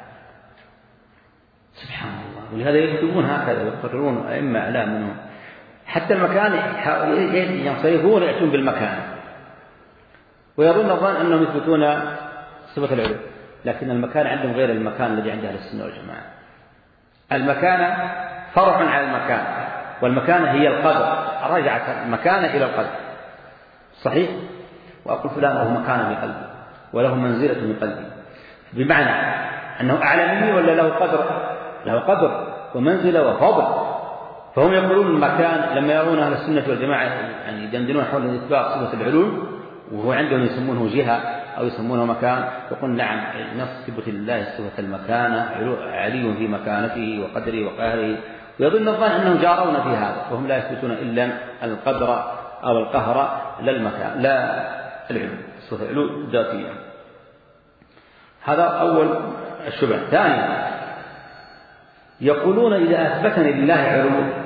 سبحان الله. ولهذا يكتبون هكذا ويقررون أئمة أعلام منهم حتى المكان ينصرفون يأتون بالمكان، ويظن الظن أنهم يثبتون صفة العلو، لكن المكان عندهم غير المكان الذي عند أهل السنة والجماعة. المكان فرع على المكان، والمكان هي القدر، رجعت المكان إلى القدر، صحيح. وأقول فلان له مكان بقلبي وله منزلة من قلبي، بمعنى أنه أعلى مني ولا له قدر؟ له قدر ومنزلة وفضل. فهم يقولون المكان لما يرون أهل السنة والجماعة يعني يدندنون حول إثبات صفة العلو، وهو عندهم يسمونه جهة أو يسمونه مكان، يقول نعم نثبت لله صفة المكانة، علي في مكانته وقدره وقهره، ويظن الظن أنهم جارون في هذا، وهم لا يثبتون إلا القدر أو القهر لا المكان لا العلو، صفة العلو الذاتية. هذا أول الشبهة. ثانيا يقولون إذا أثبتنا لله علو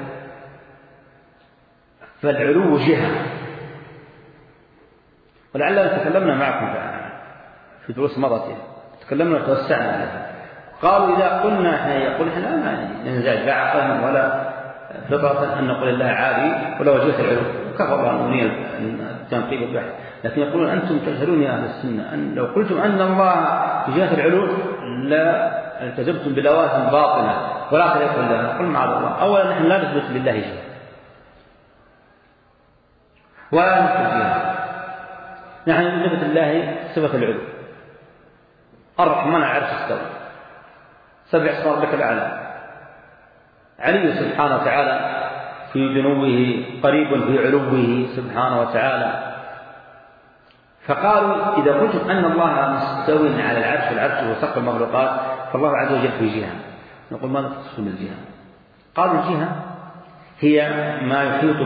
فالعلو جهة، ولعلنا تكلمنا معكم في دروس مضت تكلمنا وتوسعنا عليها. قالوا إذا قلنا احنا يقول احنا ما ننزعج لا عقلا ولا فطرة أن نقول الله عالي ولا وجهة العلو، كفر عنونية التنقيب البحث. لكن يقولون أنتم تجهلون يا أهل السنة أن لو قلتم أن الله في جهة العلو لا التزمتم بلوازم باطلة ولا تليق لله، قل معاذ الله. أولا نحن لا نثبت لله شيء ولا نثبت جهة، نحن نثبت لله صفة العلو. الرحمن على العرش استوى، سبح اسم ربك الأعلى، علي سبحانه وتعالى في جنوبه قريب في علوه سبحانه وتعالى. فقالوا إذا قلتم أن الله مستوٍ على العرش والعرش هو سقف المخلوقات فالله عز وجل في جهة، نقول ماذا تقصد بالجهة؟ قالوا الجهة هي ما يحيط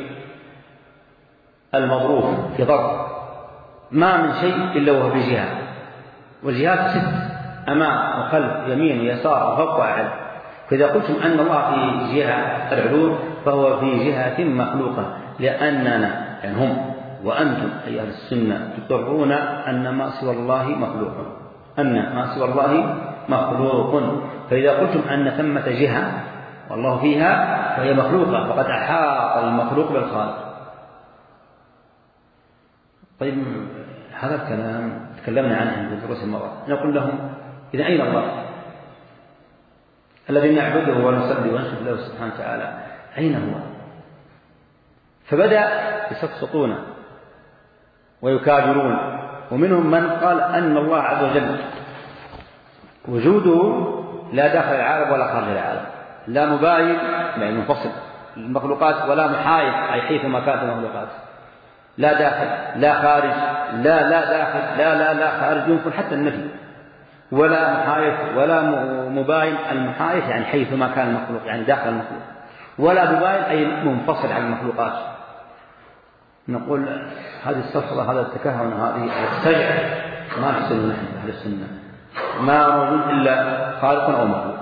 بالمظروف في ضرب، ما من شيء إلا وهو بجهة، والجهات ست: أمام وخلف يمين يسار وفوق وأعلى. فإذا قلتم أن الله في جهة العلو فهو في جهة مخلوقة، لأننا يعني هم وأنتم أي أهل السنة تقرون أن ما سوى الله مخلوق، أن ما سوى الله مخلوق. فإذا قلتم أن ثمة جهة والله فيها فهي مخلوقة، فقد أحاط المخلوق بالخالق. طيب هذا الكلام تكلمنا عنه في دروس المرة، نقول لهم إذا أين الله الذي نعبده ونصلي ونشكر له سبحانه وتعالى؟ أين هو؟ فبدأ يسقطون ويكابرون، ومنهم من قال أن الله عز وجل وجوده لا داخل العالم ولا خارج العالم، لا مباين يعني منفصل المخلوقات ولا محايد أي حيثما كانت المخلوقات، لا داخل لا خارج، لا لا داخل لا لا لا خارج، يمكن حتى النفي، ولا محايد ولا مباين. المحايد يعني حيثما كان المخلوق يعني داخل المخلوق، ولا مباين أي منفصل عن المخلوقات. نقول هذه الصفرة هذا التكهن هذه السجع ما نحسن نحن أهل السنة، ما موجود إلا خالق أو مخلوق،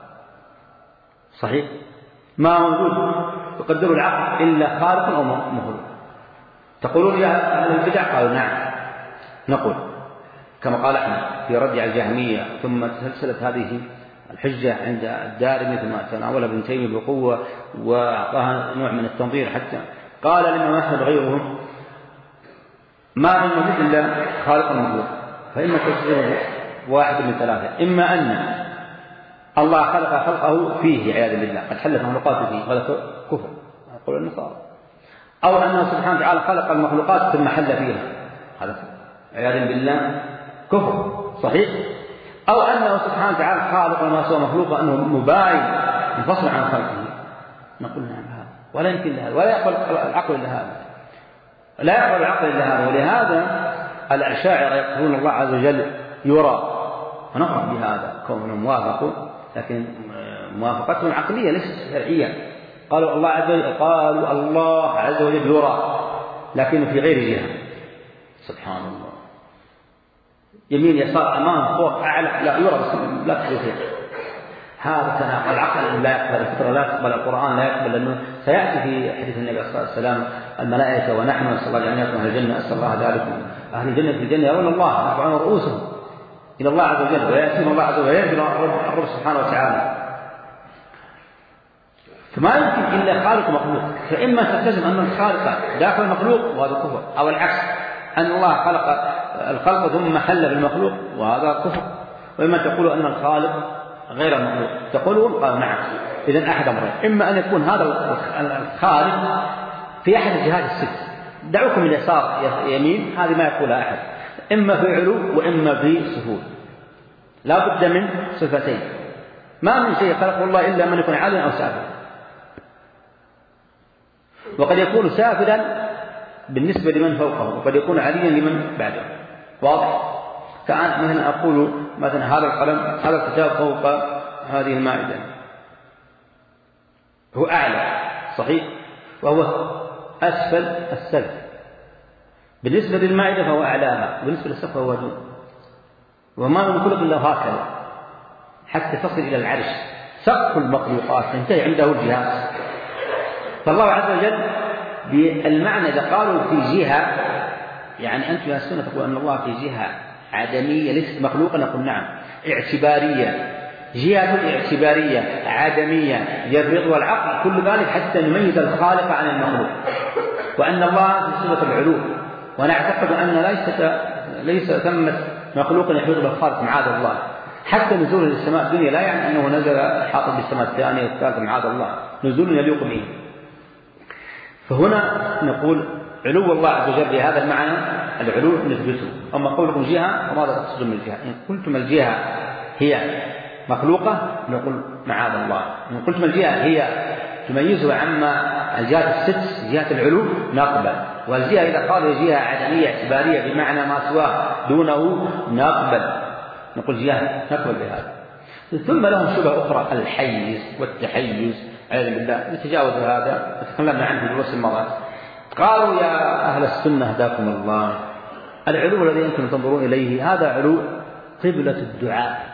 صحيح؟ ما موجود يقدر العقل إلا خالق أو مخلوق. تقولون يا أهل البدع؟ قالوا نعم. نقول كما قال أحمد في رد على الجهمية، ثم تسلسلت هذه الحجة عند الدارمي ثم تناولها ابن تيمية بقوة وأعطاها نوع من التنظير، حتى قال الإمام أحمد غيرهم ما من موجود إلا خالق المخلوق، فإما تجزم واحد من ثلاثة: إما أن الله خلق خلقه فيه عياذا بالله، قد حلت مخلوقاته فيه، هذا كفر يقول النصارى، أو أنه سبحانه وتعالى خلق المخلوقات ثم حل فيها، هذا عياذا بالله كفر صحيح، أو أنه سبحانه وتعالى خالق ما سوى مخلوق أنه مباين منفصل عن خلقه. نقول نعم هذا ولا يمكن لهذا، ولا يقبل العقل إلا هذا، لا يقبل العقل إلا هذا. ولهذا الأشاعرة يقولون الله عز وجل يرى، ونقرأ بهذا كونهم وافقوا، لكن موافقتهم عقلية ليست شرعية. قالوا الله عز وجل قالوا الله عز وجل يرى لكنه في غير جهة، سبحان الله، يمين يسار أمام فوق أعلى، لا يرى بس لا تشوفه. هذا تناقض، العقل لا يقبل، الفطرة لا تقبل، القرآن لا يقبل، لأنه سيأتي في حديث النبي صلى الله عليه وسلم الملائكة ونحن نسأل الله أن يكون أهل الجنة، أسأل الله ذلك، أهل الجنة في الجنة يرون الله يرفعون رؤوسهم إلى الله عز وجل، ويأتيهم الله عز وجل وينزل الرب سبحانه وتعالى. فما يمكن إلا خالق مخلوق، فإما تلتزم أن الخالق داخل المخلوق وهذا كفر، أو العكس أن الله خلق الخلق ثم حل بالمخلوق وهذا كفر، وإما تقول أن الخالق غير المخلوق. تقولون قال نعم، إذن أحد أمرين: إما أن يكون هذا الخالق في أحد الجهات الست، دعوكم من يسار يمين، هذه ما يقولها أحد، إما في علو وإما في سفول، لا بد من صفتين. ما من شيء خلقه الله إلا من يكون عاليا أو سافلا، وقد يكون سافلا بالنسبة لمن فوقه، وقد يكون عاليا لمن بعده. واضح؟ كأن مثلا أقول مثلا هذا القلم هذا الكتاب فوق هذه المائدة هو أعلى صحيح، وهو أسفل السلف، بالنسبة للمائدة فهو أعلاها، وبالنسبة للسقف فهو دون، وما من خلق إلا هكذا حتى تصل إلى العرش. سقف المخلوقات تنتهي عنده الجهات. فالله عز وجل بالمعنى إذا قالوا في جهة، يعني أنتم يا السنة تقول أن الله في جهة عدمية ليست مخلوقا، نقول نعم، اعتبارية، جهة اعتبارية عدمية يفرضها العقل، كل ذلك حتى نميز الخالق عن المخلوق، وأن الله في صفة العلو، ونعتقد أن ليس ليس ثمة مخلوق يحيط بالخالق معاذ الله. حتى نزول للسماء الدنيا لا يعني أنه نزل حاطب بالسماء الثانية والثالثة معاذ الله، نزول يليق به. فهنا نقول علو الله عز وجل بهذا المعنى العلو نثبته. أما قولكم جهة فماذا تقصدون من الجهة؟ إن قلتم الجهة هي مخلوقة نقول معاذ الله، إن قلتم الجهة هي تميزه عما الجهات الست جهة العلو نقبل، والجهة إذا قال جهة عدمية اعتبارية بمعنى ما سواه دونه نقبل، نقول جهة نقبل بهذا. ثم لهم شبهة أخرى الحيز والتحيز عياذا بالله، نتجاوز هذا تكلمنا عنه في الدروس الماضية. قالوا يا أهل السنة هداكم الله، العلو الذي أنتم تنظرون إليه هذا علو قبلة الدعاء.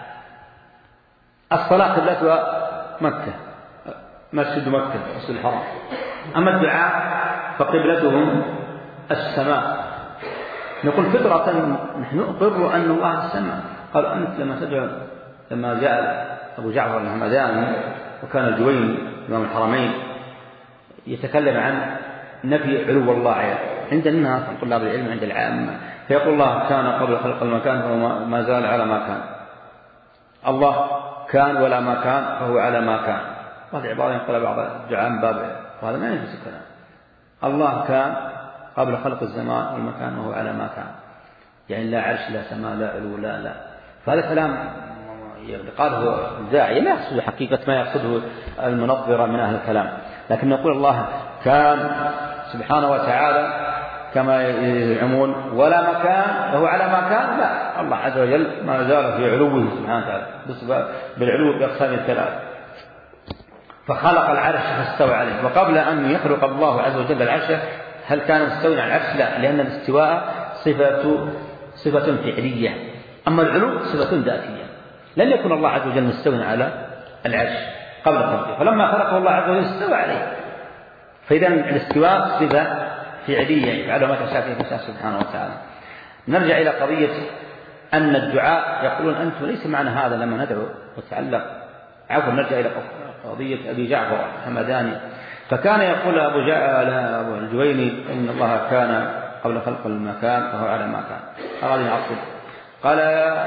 الصلاة قبلتها مكة، مسجد مكة مسجد الحرام، أما الدعاء فقبلتهم السماء. نقول فطرة نحن نقر أن الله السماء. قال أنت لما تدعو، لما جاء أبو جعفر الهمداني وكان الجويني إمام الحرمين يتكلم عن نفي علو الله عند الناس عند طلاب العلم عند العامة، فيقول الله كان قبل خلق المكان فهو ما زال على ما كان، الله كان ولا ما كان فهو على ما كان. هذه عبارة ينقل بعض الدعاء من باب، وهذا ما يجوز الكلام. الله كان قبل خلق الزمان والمكان وهو على ما كان، يعني لا عرش لا سماء لا علو لا لا. فهذا كلام قاله الداعي لا يقصد حقيقة ما يقصده المنظرة من أهل الكلام، لكن نقول الله كان سبحانه وتعالى كما يزعمون ولا مكان وهو على ما كان، لا، الله عز وجل ما زال في علوه سبحانه وتعالى بالعلو بأقسام الثلاث. فخلق العرش فاستوى عليه، وقبل أن يخلق الله عز وجل العرش هل كان مستوى على العرش؟ لا، لأن الاستواء صفة صفة فعلية، أما العلو صفة ذاتية. لن يكون الله عز وجل مستوى على العرش قبل خلقه، فلما خلقه الله عز وجل استوى عليه. فإذا الاستواء صفة فعلية يفعل ما تشاء فيه تشاء سبحانه وتعالى. نرجع إلى قضية أن الدعاء يقولون أنتم ليس معنى هذا لما ندعو وتعلق، عفوا نرجع إلى قضية أبي جعفر الحمداني، فكان يقول أبو أبو الجويني إن الله كان قبل خلق المكان فهو على ما كان. أراد يعصب، قال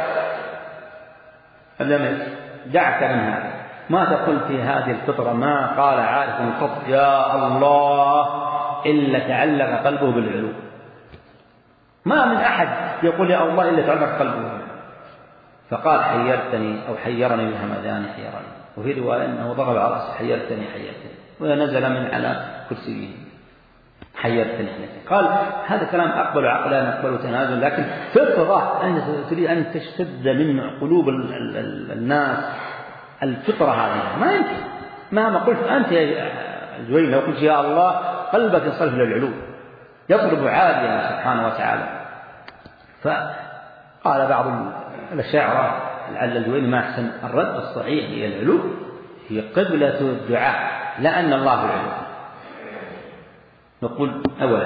لم دعك من هذا، ما تقول في هذه الفطرة ما قال عارف قط يا الله إلا تعلق قلبه بالعلو. ما من أحد يقول يا الله إلا تعلق قلبه. فقال حيرتني أو حيرني الهمداني حيرني، وفي رواية أنه ضرب على رأسه حيرتني حيرتني، ونزل من على كرسيه حيرتني حيرتني. قال هذا كلام أقبل عقلا نقبل تنازل، لكن فطرة أن تريد أن تشتد من قلوب الناس الفطرة هذه ما يمكن. مهما قلت أنت يا الجويني لو قلت يا الله قلبك ينصرف إلى العلو، يطلب عاليا سبحانه وتعالى. فقال بعض الأشاعرة لعل الجويني ما أحسن الرد الصحيح هي العلو هي قبلة الدعاء، لا أن الله العلو. نقول أولا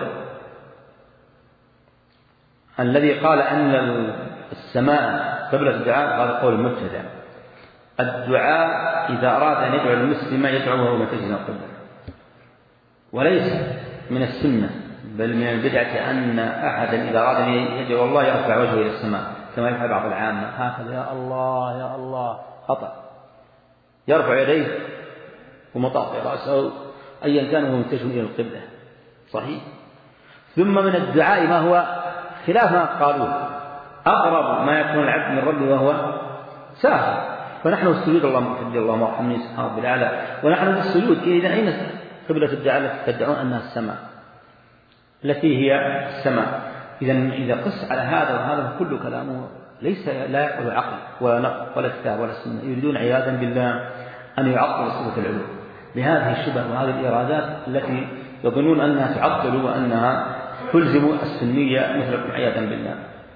الذي قال أن السماء قبلة الدعاء هذا قول مبتدع. الدعاء إذا أراد أن يدعو المسلم يدعوه متجه القبلة، وليس من السنة بل من البدعة أن أحدا إذا أراد أن يدعو الله يرفع وجهه إلى السماء كما يفعل بعض العامة هكذا يا الله يا الله، خطأ. يرفع يديه ومطاطي رأسه أيا كان هو متجه إلى القبلة صحيح. ثم من الدعاء ما هو خلاف ما قالوه، أقرب ما يكون العبد من ربه وهو ساهر. فنحن السجود اللهم اغفر اللهم ارحمني سبحانه بالأعلى، ونحن في السجود إذا أين قبلة الدعاء التي تدعون أنها السماء التي هي السماء؟ إذا إذا قس على هذا وهذا كل كلامه ليس لا يقبل عقل ولا نقل ولا كتاب ولا سنة، يريدون عياذا بالله أن يعطلوا صفة العلو بهذه الشبه وهذه الإرادات التي يظنون أنها تعطل وأنها تلزم السنية مثلكم عياذا بالله.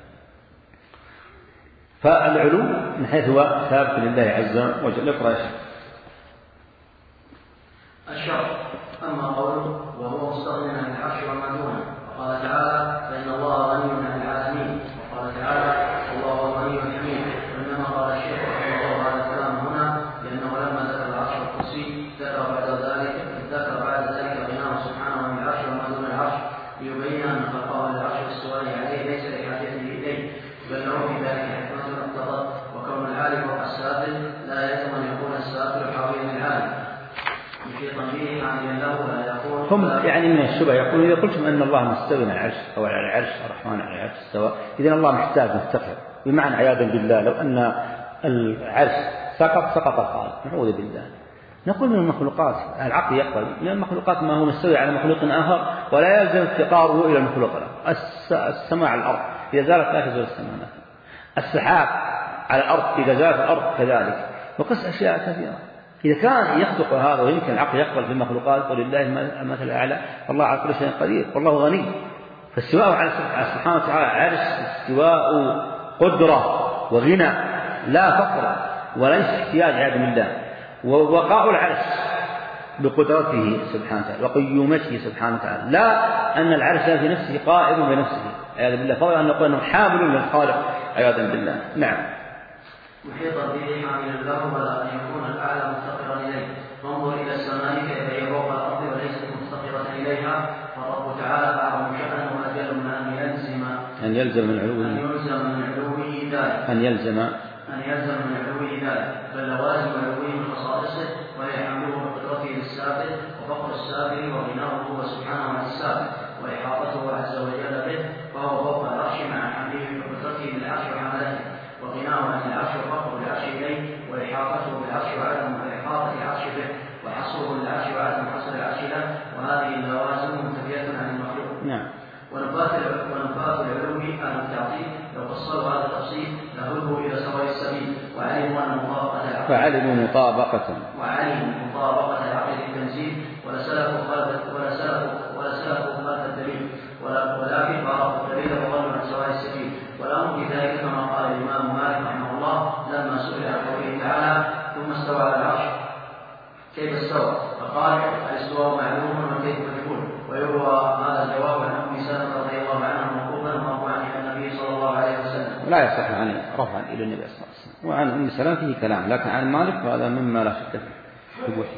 فالعلو من حيث هو ثابت لله عز وجل. اقرأ الشرط. أما قوله وهو مستغنٍ عن العرش وما دونه، وقال تعالى فإن الله غني عن العالمين، وقال تعالى الله غني حميد. وإنما قال الشيخ رحمه الله عليه السلام هنا لأنه لما ذكر العرش والكرسي ذكر بعد ذلك ذكر بعد ذلك غناه سبحانه عن العرش وما دون العرش، ليبين أن خلقه للعرش والسؤال عليه ليس لحاجته إليه، بل له في ذلك حكمة اقتضت، وكون العالم هم يعني من الشبه يقولون إذا قلتم أن الله مستوي على العرش أو على العرش الرحمن على العرش استوى إذن الله محتاج مفتقر، بمعنى عياذا بالله لو أن العرش سقط سقط الخالق، نعوذ بالله. نقول من المخلوقات العقل يقبل من المخلوقات ما هو مستوي على مخلوق آخر ولا يلزم افتقاره إلى المخلوق الآخر. السماء على الأرض إذا زالت لا تزول السماء، السحاب على الأرض إذا زالت الأرض كذلك، وقس أشياء كثيرة. إذا كان يخلق هذا ويمكن العقل يقبل في المخلوقات ولله المثل الأعلى والله على كل شيء قدير والله غني، فاستواءه على سبحانه وتعالى عرش استواء قدرة وغنى لا فقر وليس احتياج عياذا بالله، ووقاء العرش بقدرته سبحانه وتعالى وقيومته سبحانه وتعالى، لا أن العرش في نفسه قائم بنفسه عياذا بالله، فضلا أن نقول أنه حامل للخالق عياذا بالله. نعم. محيطا به حاملا له ولا أن يكون الأعلى مفتقرا إليه. فانظر إلى السماء كيف هي فوق الأرض وليست مفتقرة إليها، فالرب تعالى أعظم شأنه وأجل من أن يلزم أن يلزم من علوه أن يلزم من علوه ذلك أن يلزم أن يلزم من علوه ذلك بل لوازم علوه من خصائصه وهي حمله بقدرته للسابق وفقر السابق وغناه هو سبحانه عن السابق وإحاطته عز وجل به، فهو فوق العرش مع حمله بقدرته للعرش وحملته وغناه عن العرش وفقر العرش إليه وإحاطته بالعرش وعدم إحاطة العرش به وحصره للعرش وعدم حصر العرش له، وهذه اللوازم منتفية عن المخلوق. نعم. ونفاة العلوم أهل التعطيل لو فصلوا هذا التفصيل لهلبوا إلى سواء السبيل وعلموا أن مطابقة العقل فعلموا مطابقة وعلموا مطابقة العقل للتنزيل ولسلكوا خلف ولسلكوا ولسلكوا خلف الدليل ولكن فارقوا الدليل وضلوا عن سواء السبيل. والأمر في ذلك كما قال الإمام مالك رحمه الله لما سئل عن قوله تعالى ثم استوى على العرش كيف استوى؟ فقال الاستواء معلوم وكيف مجهول. ويروى هذا الجواب عن أم سلمة رضي الله عنها موقوفا ومرفوعا إلى النبي صلى الله عليه وسلم. لا يصح عن رفعا إلى النبي صلى الله عليه وسلم. وعن أم سلمة فيه كلام، لكن عن مالك هذا مما لا شك فيه بوحي.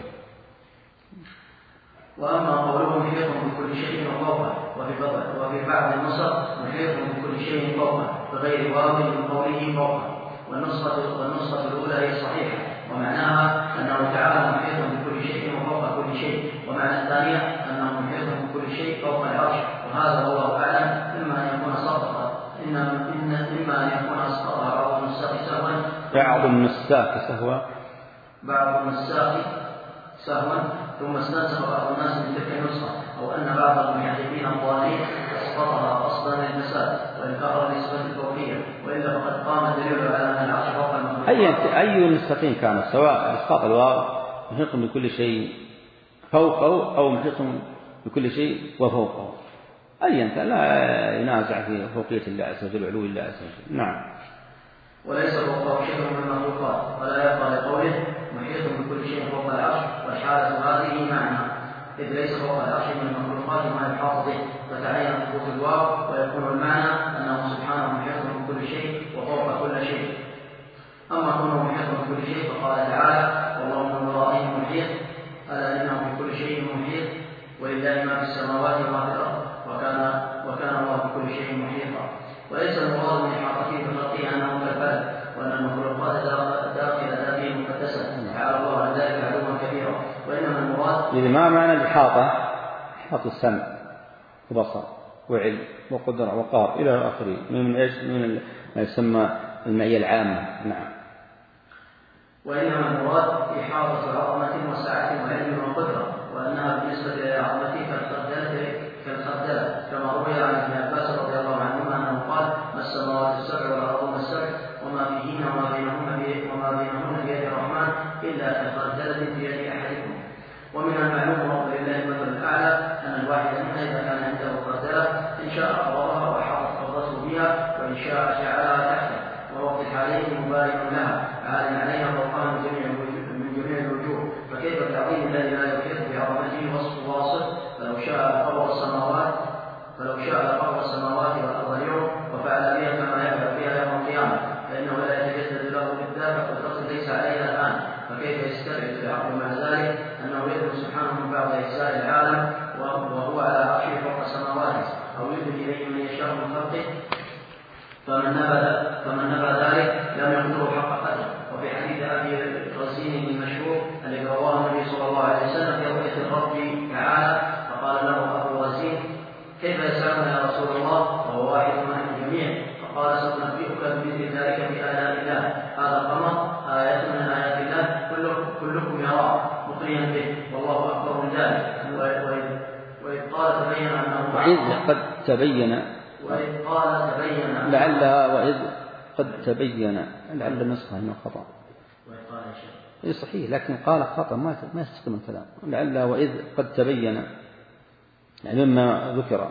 وأما قوله محيط بكل شيء فوقه وفي بعض النصر محيط بكل شيء فوقه بغير واو من قوله فوقه، والنصرة والنصرة الأولى هي الصحيحة ومعناها أنه تعالى محيط بكل شيء وفوق كل شيء، ومعنى الثانية أنه محيط بكل شيء فوق العرش، وهذا والله أعلم إما أن يكون سقطا إما إما أن يكون أسقطها بعض النساق سهوا بعض النساق سهوا بعض النساق سهوا ثم استنسخ بعض الناس من تلك النسخة، أو أن بعض المحدثين الضالين أسقطها قصدا للفساد وإنكارا لصفة الفوقية، وإلا فقد قام الدليل على أن العرش فوق المخلوقات. أي أي نسختين كانت سواء إسقاط الواو محيط بكل شيء فوقه أو محيط بكل شيء وفوقه، أي أنت لا ينازع في فوقية الله عز وجل وعلو الله عز وجل. نعم. وليس فوقه شيء من المخلوقات ولا يبقى لقوله محيط بكل شيء فوق العرش، والحالة هذه معنى إذ ليس فوق العرش من المخلوقات ما يحاط به، فتعين ثبوت الواو ويكون المعنى أنه سبحانه محيط بكل شيء وفوق كل شيء. أما كونه محيط بكل شيء فقال تعالى والله من ورائه محيط، ألا إنه بكل شيء محيط ولله ما في السماوات وما في الأرض وكان وكان الله بكل شيء محيطا. وليس المراد من إحاطته بخلقه أنه كالفلك وأن المخلوقات داخل ذاته المقدسة تعالى الله عن ذلك علوا كبيرا، وإنما المراد إذا ما معنى الإحاطة؟ إحاطة السمع وبصر وعلم وقدرة وقار إلى آخره من إيش من ما يسمى المعية العامة. نعم. وإنما المراد إحاطة عظمة وسعة وعلم وقدرة، وأنها بالنسبة إلى عظمته كالخردلة كما روي عن ابن عباس رضي الله عنهما أنه قال ما السماوات السبع والأرض السبع وما فيهن وما بينهن وما بينهن بيد الرحمن إلا كالخردلة في يد أحدكم. ومن المعلوم ولله المثل الأعلى أن الواحد منها إذا كان عنده خردلة إن شاء قبضها وأحاطت قبضته بها وإن شاء جعلها تحته، وهو في الحالين مبارك لها عالم عليها وقام من جميع الوجوه، فكيف بعظيم الله لا يحيط بعظمته وصف واصف، فلو شاء قبض السماوات فلو شاء قبض السماوات والأرض اليوم وفعل بها كما يفعل بها يوم القيامة، فإنه لا يتجدد له بالذات قدرة ليس عليها الآن، فكيف يستبعد العقل مع ذلك أنه يدعو سبحانه من بعض أجزاء العالم وهو على عرشه فوق سماواته، أو يدعو إليه من يشاء من خلقه، فمن نبى فمن نبى ذلك لم يقدره حق قدره. وفي حديث أبي الرزين المشهور الذي رواه النبي صلى الله عليه وسلم في رؤية الرب تعالى فقال كلكم يراه مقريا به والله أكبر من ذلك. وإذ قال تبين أنه وإذ قد تبين وإذ قال تبين لعلها وإذ قد تبين لعل النسخة هنا خطأ. وإذ قال شيء إيه صحيح لكن قال خطأ ما ما يستقيم الكلام. لعلها وإذ قد تبين يعني مما ذكر.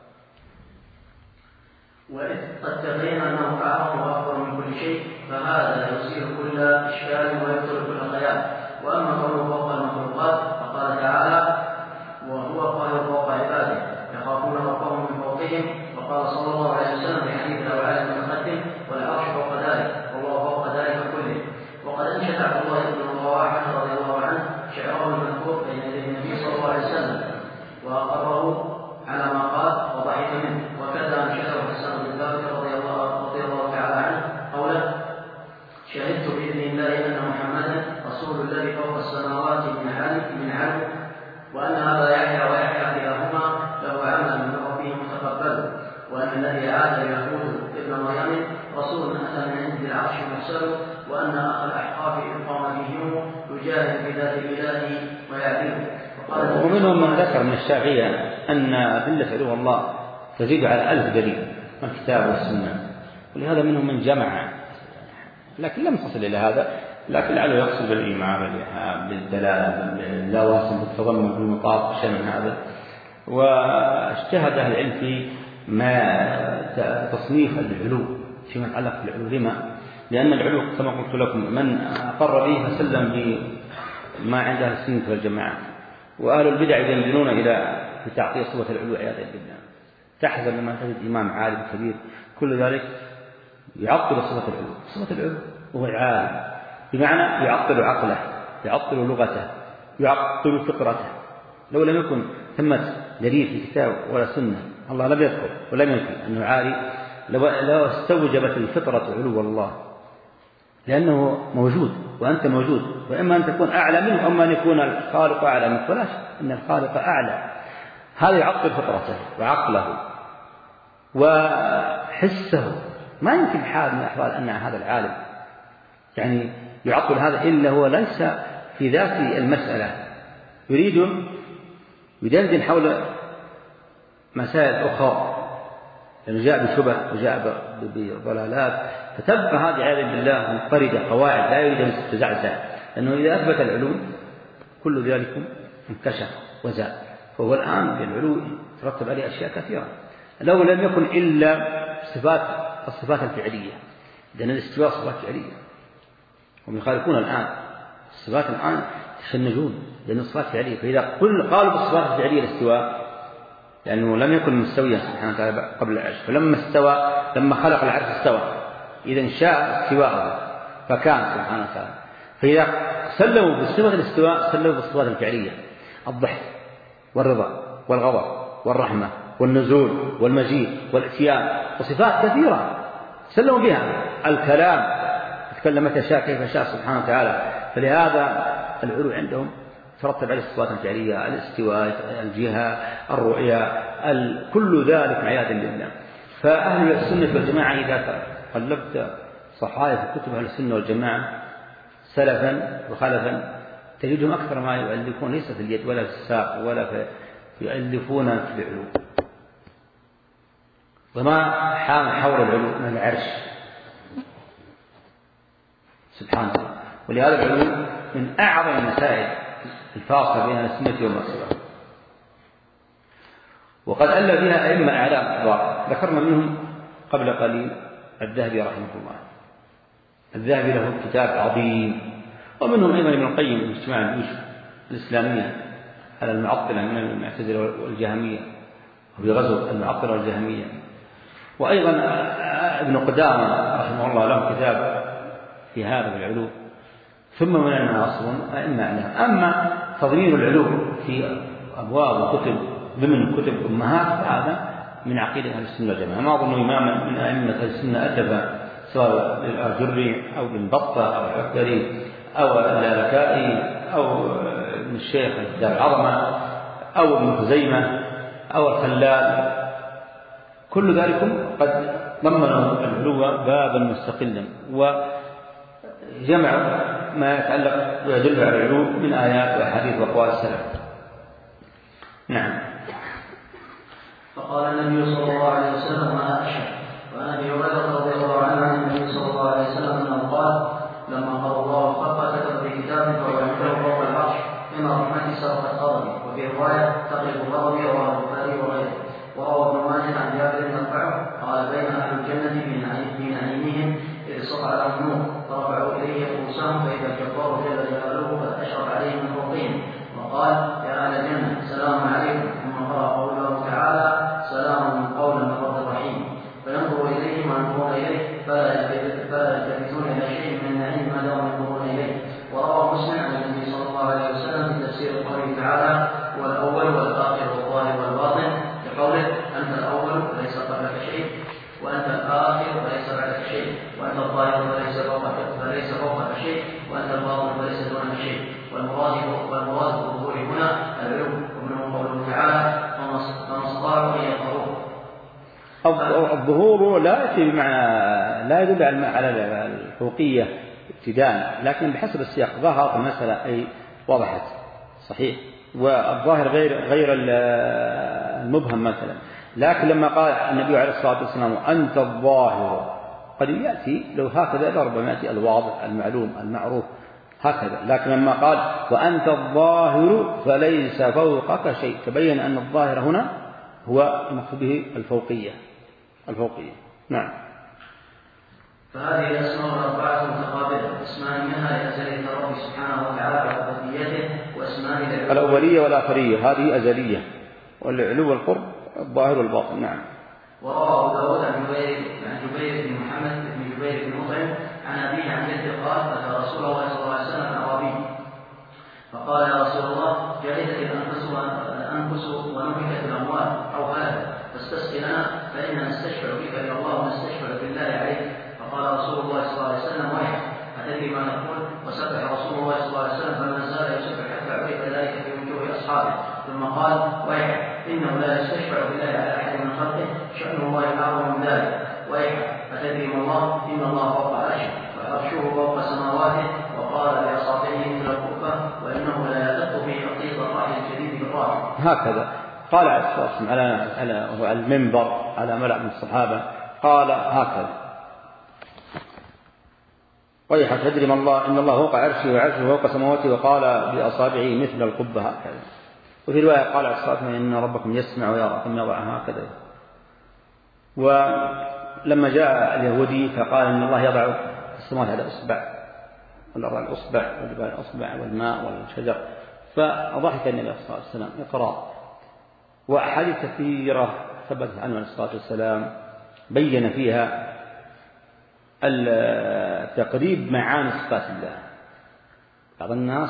وإذ قد تبين أنه أعظم وأكبر من كل شيء فهذا يصير كل إشكال ويبطل كل خيال. وأما قوله فوق المخلوقات فقال تعالى وهو قاهر فوق عباده يخافون ربهم من فوقهم. وقال صلى الله عليه وسلم في حديث أبي علي المقدم والعرش فوق ذلك والله فوق ذلك كله. وقد أنشد عبد الله بن رواحة رضي الله عنه شعره المذكور بين يدي النبي صلى الله عليه وسلم وأقره على ما قال وضحك منه. وكذا أنشده حسن بن ثابت رضي الله رضي الله تعالى عنه قوله شهدت بإذن الله أن محمدا رسول الذي فوق السماوات من علم من علم وأن هذا يحيى ويحيى كلاهما له عمل من ربه متقبل وأن الذي عاد يهود ابن مريم رسول أتى من عند العرش مرسل وأن أخ الأحقاف إذ قام بهم يجاهد بذات الإله ويعدله. ومنهم من ذكر من الشافعية أن أدلة علو الله تزيد على ألف دليل من الكتاب والسنة ولهذا منهم من جمع لكن لم تصل إلى هذا لكن لعله يقصد بالإيمان بالإيحاء بالدلالة باللواسم بالتضمن بالمطاف شيء من هذا. واجتهد أهل العلم في ما تصنيف العلو فيما يتعلق بالعلو. لما؟ لأن العلو كما قلت لكم من أقر به فسلم بما عند أهل السنة والجماعة. وأهل البدع يدندنون إلى تعطيل صفة العلو عياذا بالله. تحزن لما تجد إمام عالم كبير كل ذلك يعطل صفة العلو. صفة العلو هو عالم بمعنى يعطل عقله يعطل لغته يعطل فطرته. لو لم يكن ثمة دليل في كتاب ولا سنة الله لم يذكر ولم ينفي أنه عالي لو استوجبت الفطرة علو الله لأنه موجود وأنت موجود وإما أن تكون أعلى منه أما أن يكون الخالق أعلى منه فلا شك أن الخالق أعلى. هذا يعطل فطرته وعقله وحسه. ما يمكن حال من الأحوال أن هذا العالم يعني يعطل هذا إلا هو ليس في ذات المسألة يريد يدندن حول مسائل أخرى لأنه جاء بشبه وجاء بضلالات فتبقى هذه عياذا بالله مضطردة قواعد لا يريد أن تزعزع لأنه إذا أثبت العلو كل ذلك انكشف وزاد. فهو الآن بالعلو ترتب عليه أشياء كثيرة لو لم يكن إلا صفات الصفات الفعلية لأن الاستواء صفات فعلية هم يخالفون الآن الصفات الآن يشنجون لأن الصفات فعلية. فإذا كل قالوا بالصفات الفعلية الاستواء لأنه لم يكن مستويا سبحانه وتعالى قبل العرش فلما استوى لما خلق العرش استوى إذا شاء استواءه فكان سبحانه وتعالى. فإذا سلموا بالصفة الاستواء سلموا بالصفات الفعلية الضحك والرضا والغضب والرحمة والنزول والمجيء والاتيان وصفات كثيرة سلموا بها. الكلام يتكلم متى شاء كيف شاء سبحانه وتعالى. فلهذا العلو عندهم ترتب عليه الصفات الفعلية الاستواء الجهة الرؤية كل ذلك عياذا بالله. فأهل السنة والجماعة إذا قلبت صحائف كتب أهل السنة والجماعة سلفا وخلفا تجدهم أكثر ما يؤلفون ليس في اليد ولا في الساق ولا في يؤلفون في العلو. وما حام حول العلو من العرش سبحانه. ولهذا العلو من أعظم المسائل الفاصلة بين السنة والمعصية. وقد ألف بها أئمة أعلام ذكرنا منهم قبل قليل الذهبي رحمه الله. الذهبي له كتاب عظيم. ومنهم أيضا ابن القيم في اجتماع الجيوش الإسلامية على المعطلة من المعتزلة والجهمية وفي غزو المعطلة والجهمية. وأيضا ابن قدامة رحمه الله له كتاب في هذا العلو. ثم من الناس أئمة أعلام. أما تضمين العلو في أبواب وكتب ضمن كتب أمهات هذا من عقيدة أهل السنة والجماعة. ما أظن إماما من أئمة أهل السنة أدب سواء للآجري أو بن بطة أو العكري أو اللالكائي أو ابن الشيخ الدار العظمة أو ابن خزيمة أو الخلال كل ذلك قد ضمنوا العلو بابا مستقلا وجمعوا ما يتعلق ويدل على العلو من آيات وأحاديث وأقوال السلف. نعم. فقال النبي صلى الله عليه وسلم: أنا أشهد. وعن أبي هريرة رضي الله عنه عن النبي صلى الله عليه وسلم أنه قال: لما قضى الله الخلق كتب في كتاب فهو عنده فوق العرش إن رحمتي سبقت غضبي، وفي رواية تغلب غضبي، رواه البخاري وغيره. وروى ابن ماجه عن جابر مرفوعا قال: بين أهل الجنة في نعيمهم إذ سطع لهم النور فرفعوا إليه رؤوسهم فإذا الجبار جل جلاله قد أشرف عليهم من فوقهم وقال: يا أهل الجنة سلام عليكم. ثم قرأ قوله تعالى: سلام قولا من رب رحيم. فينظر إليهم وينظرون إليه فلا يلتفتون إلى شيء من النعيم ما داموا ينظرون إليه. وروى مسلم عن النبي صلى الله عليه وسلم في تفسير قوله تعالى: والأول والآخر والظاهر والباطن، بقوله: أنت الأول وليس قبلك شيء، وأنت الآخر وليس بعدك شيء، وأنت الظاهر وليس فوقك فليس فوقك شيء، وأنت الباطن وليس دونك شيء. والمراد والمراد بالظهور هنا العلو، ومنه قوله تعالى: فما استطاعوا أن يظهروه. الظهور لا يأتي بمعنى لا يدل على الفوقية ابتداء، لكن بحسب السياق ظهر المسألة أي وضحت صحيح، والظاهر غير غير المبهم مثلا. لكن لما قال النبي عليه الصلاة والسلام: أنت الظاهر، قد يأتي لو هكذا ربما يأتي الواضح المعلوم المعروف هكذا، لكن لما قال: وأنت الظاهر فليس فوقك شيء، تبين أن الظاهر هنا هو المقصود به الفوقية الفوقية. نعم. فهذه الأسماء الأربعة متقابلة، اسمان منها لأزلية الرب سبحانه وتعالى وعبوديته، واسمان الأولية والآخرية، هذه أزلية، والعلو والقرب الظاهر والباطن. نعم. وروى أبو داود عن جبير عن جبير بن محمد بن جبير بن مطعم عن أبيه عن جده قال: أتى رسول الله صلى الله عليه وسلم أعرابي فقال: يا رسول الله، جلست الأنفس الأنفس ونهكت الأموال أو هذا، فاستسقي لنا فإننا نستشفع بك إلى الله ونستشفع بالله عليك. فقال رسول الله صلى الله عليه وسلم: ويحك، أتدري ما نقول؟ وسبح رسول الله صلى الله عليه وسلم فما زال يسبح حتى عرف ذلك في وجوه أصحابه، ثم قال: ويحك، إنه لا يستشفع بالله على أحد من خلقه شأن الله أعظم من ذلك. ويحك، أتدري ما الله؟ إن الله فوق عرشه وعرشه فوق سماواته، وقال لأصحابه مثل الكفة، وإنه لا يدق في عقيق الراحل الجديد بالراحل. هكذا قال عليه الصلاة والسلام على على المنبر على ملأ من الصحابة، قال هكذا: ويحك، تدري ما الله؟ إن الله فوق عرشه وعرشه فوق سماواته، وقال بأصابعه مثل القبة هكذا. وفي رواية قال عليه الصلاة والسلام: إن ربكم يسمع ويرى، ثم يضعها هكذا. ولما جاء اليهودي فقال إن الله يضع السماوات على أصبع والأرض على الأصبع والجبال على الأصبع والماء والشجر، فضحك النبي عليه الصلاة والسلام إقرار. وأحاديث كثيرة ثبتت عنه عليه الصلاة والسلام بين فيها التقريب معاني صفات الله. بعض الناس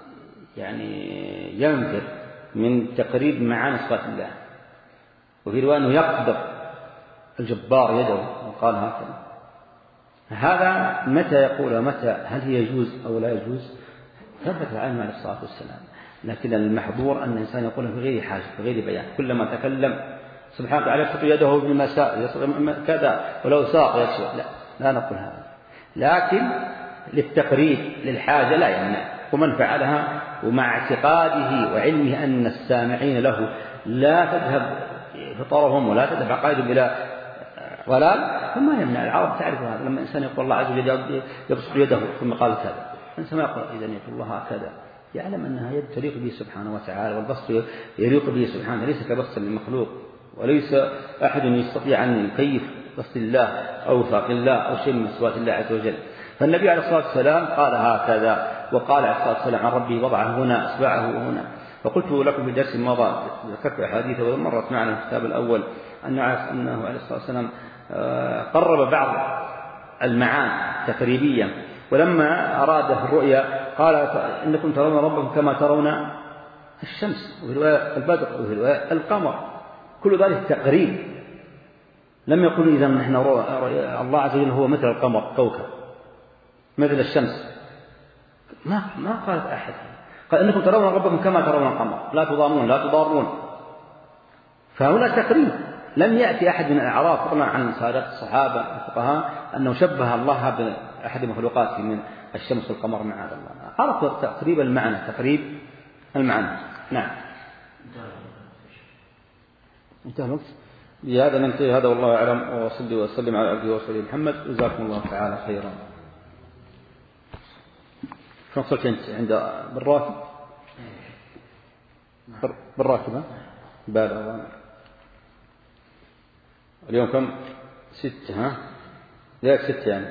يعني ينفر من تقريب معاني صفات الله، وفي رواية أنه يقبض الجبار يده وقال هكذا. هذا متى يقول ومتى هل هي يجوز أو لا يجوز؟ ثبت عنه عليه الصلاة والسلام، لكن المحظور أن الإنسان يقوله في غير حاجة في غير بيان. كلما تكلم سبحانه وتعالى يسقط يده بالمساء يسقط كذا ولو ساق يسوع، لا لا نقول هذا، لكن للتقريب للحاجة لا يمنع. ومن فعلها ومع اعتقاده وعلمه أن السامعين له لا تذهب فطرهم ولا تذهب عقائدهم إلى ضلال، فما يمنع. العرب تعرف هذا، لما إنسان يقول الله عز وجل يبسط يده ثم قال كذا، إنسان ما يقول إذا يقول الله هكذا، يعلم أنها يد تليق به سبحانه وتعالى، والبسط يليق به سبحانه، ليس كبسط المخلوق، وليس أحد يستطيع أن يكيف بسط الله أو وفاق الله أو شيء من صفات الله عز وجل. فالنبي عليه الصلاة والسلام قال هكذا، وقال عليه الصلاة والسلام عن ربه وضعه هنا أصبعه هنا. فقلت لكم في درس مضى ذكرت أحاديث ومرت معنا في الكتاب الأول أنه عليه الصلاة والسلام قرب بعض المعاني تقريبيا، ولما أراد في الرؤيا قال إنكم ترون ربكم كما ترون الشمس، وفي رواية البدر، وفي رواية القمر، كل ذلك تقريب. لم يقل إذا نحن الله عز وجل هو مثل القمر كوكب مثل الشمس، ما ما قالت أحد، قال إنكم ترون ربكم كما ترون القمر لا تضامون لا تضارون. فهنا تقريب. لم يأتي أحد من الأعراب فضلا عن سادات الصحابة الفقهاء أنه شبه الله بأحد مخلوقاته من الشمس والقمر مع هذا الله. هذا تقريب المعنى تقريب المعنى. نعم. انتهى الوقت. بهذا ننتهي. هذا والله أعلم، وصلي وسلم على عبده ورسوله محمد. جزاكم الله تعالى خيرا. شو وصلت أنت عند بالراكب؟ بالراكب بالغ. اليوم كم؟ ستة. ها ذاك ستة يعني.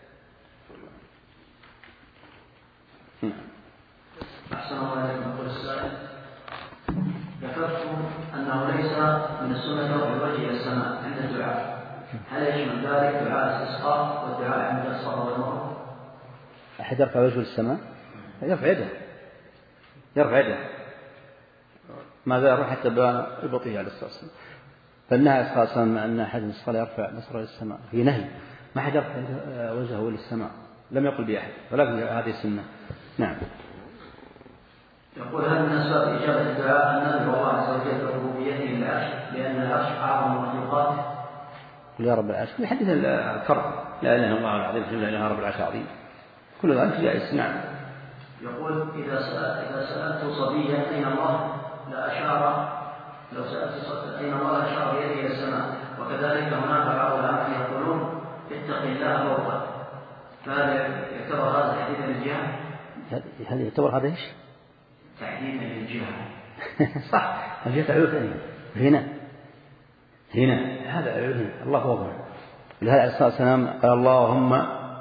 أحسن الله إليكم. يقول السائل: ذكرتم أنه ليس من السنة رفع الوجه إلى السماء عند الدعاء، هل يشمل ذلك دعاء الاستسقاء والدعاء عند الصفا والمروة؟ أحد يرفع وجهه للسماء؟ يرفع يده، يرفع يده. ماذا يروح حتى ببطيه على الصلاة، فالنهي صلى الله عليه وسلم أن أحد من الصلاة يرفع بصره للسماء، في نهي ما حد يرفع وجهه للسماء، لم يقل بأحد، ولكن هذه السنة. نعم. يقول: هل من أسباب إجابة الدعاء أن ندعو الله عز وجل بربوبيته للعرش لأن العرش أعظم المخلوقات؟ قل يا رب العرش، يحدث الكرم، لا إله إلا الله العظيم، لا إله إلا رب العرش العظيم، كل ذلك جائز. نعم. يقول: إذا سألت إذا سألت صبيا أين الله لأشار لو سألت أين الله أشار بيده إلى السماء، وكذلك هناك بعض العامة يقولون اتق الله فوقه، فهل يعتبر هذا تحديدا للجهة؟ هل يعتبر هذا ايش؟ تحديدا للجهة. صح، الجهة تعود هنا هنا هذا هنا. الله فوقه. لهذا عليه الصلاة والسلام قال: اللهم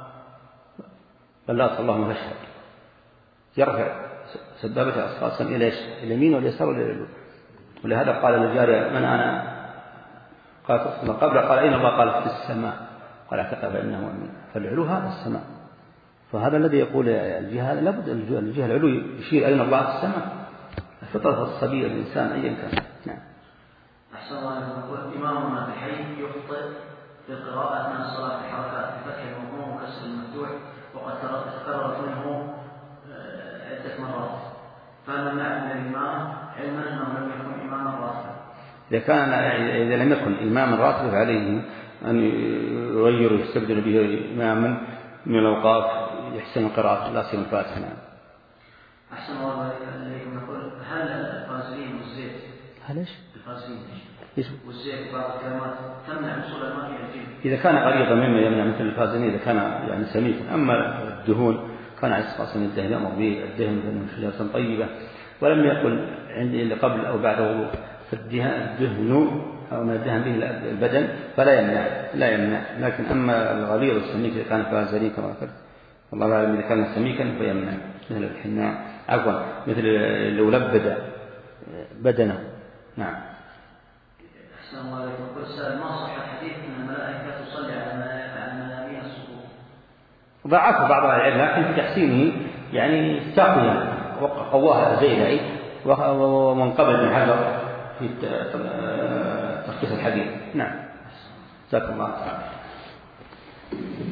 بلغت اللهم فاشهد. يرفع سبابته عليه الصلاة والسلام إلى اليمين واليسار واليمين. ولهذا قال للجارية: من أنا؟ قالت قبل قال: أين الله؟ قال: في السماء. قال: اعتقد فإنه مؤمن. فالعلو هذا السماء، فهذا الذي يقول الجهة لابد الجهة العلو يشير أين الله في السماء. فطرة الصبي الإنسان أيا كان. نعم. أحسن الله إليكم. يقول: إمامنا في الحي يخطئ في القراءة أثناء الصلاة في حركات بفتح المضموم وكسر المفتوح، وقد تكررت منه عدة مرات، فهل نمنع من الإمام علما أنه لم يكن إماما راتبا؟ إذا كان إذا لم يكن إماما راتبا عليه أن يغير ويستبدل به إماما من الأوقات يحسن قراءة لا سيما الفاتحة. نعم. أحسن الله إليكم. يقول: هل الفازلين والزيت هل إيش؟ الفازلين والزيت بعض الكلمات تمنع وصول الماء إلى الجلد؟ إذا كان قريبا مما يمنع مثل الفازلين إذا كان يعني سميكا. أما الدهون كان عليه الصلاة والسلام الدهن يأمر به الدهن من شجرة طيبة، ولم يقل عندي إلا قبل أو بعد وضوء، فالدهن أو ما الدهن به البدن فلا يمنع لا يمنع لكن أما الغليظ السميك إذا كان فازلين كما قلت الله أعلم إذا كان سميكا فيمنع، مثل الحناء عفوا مثل لو لبد بدنه. نعم. أحسن الله عليكم. يقول السائل: ما صح الحديث أن الملائكة تصلي على منامين الصفوف؟ ضعف بعض العلم لكن في تحسينه يعني تقوية وقواها الزيلعي ومن قبل من حذر في تخصيص الحديث. نعم. جزاكم الله خيرا.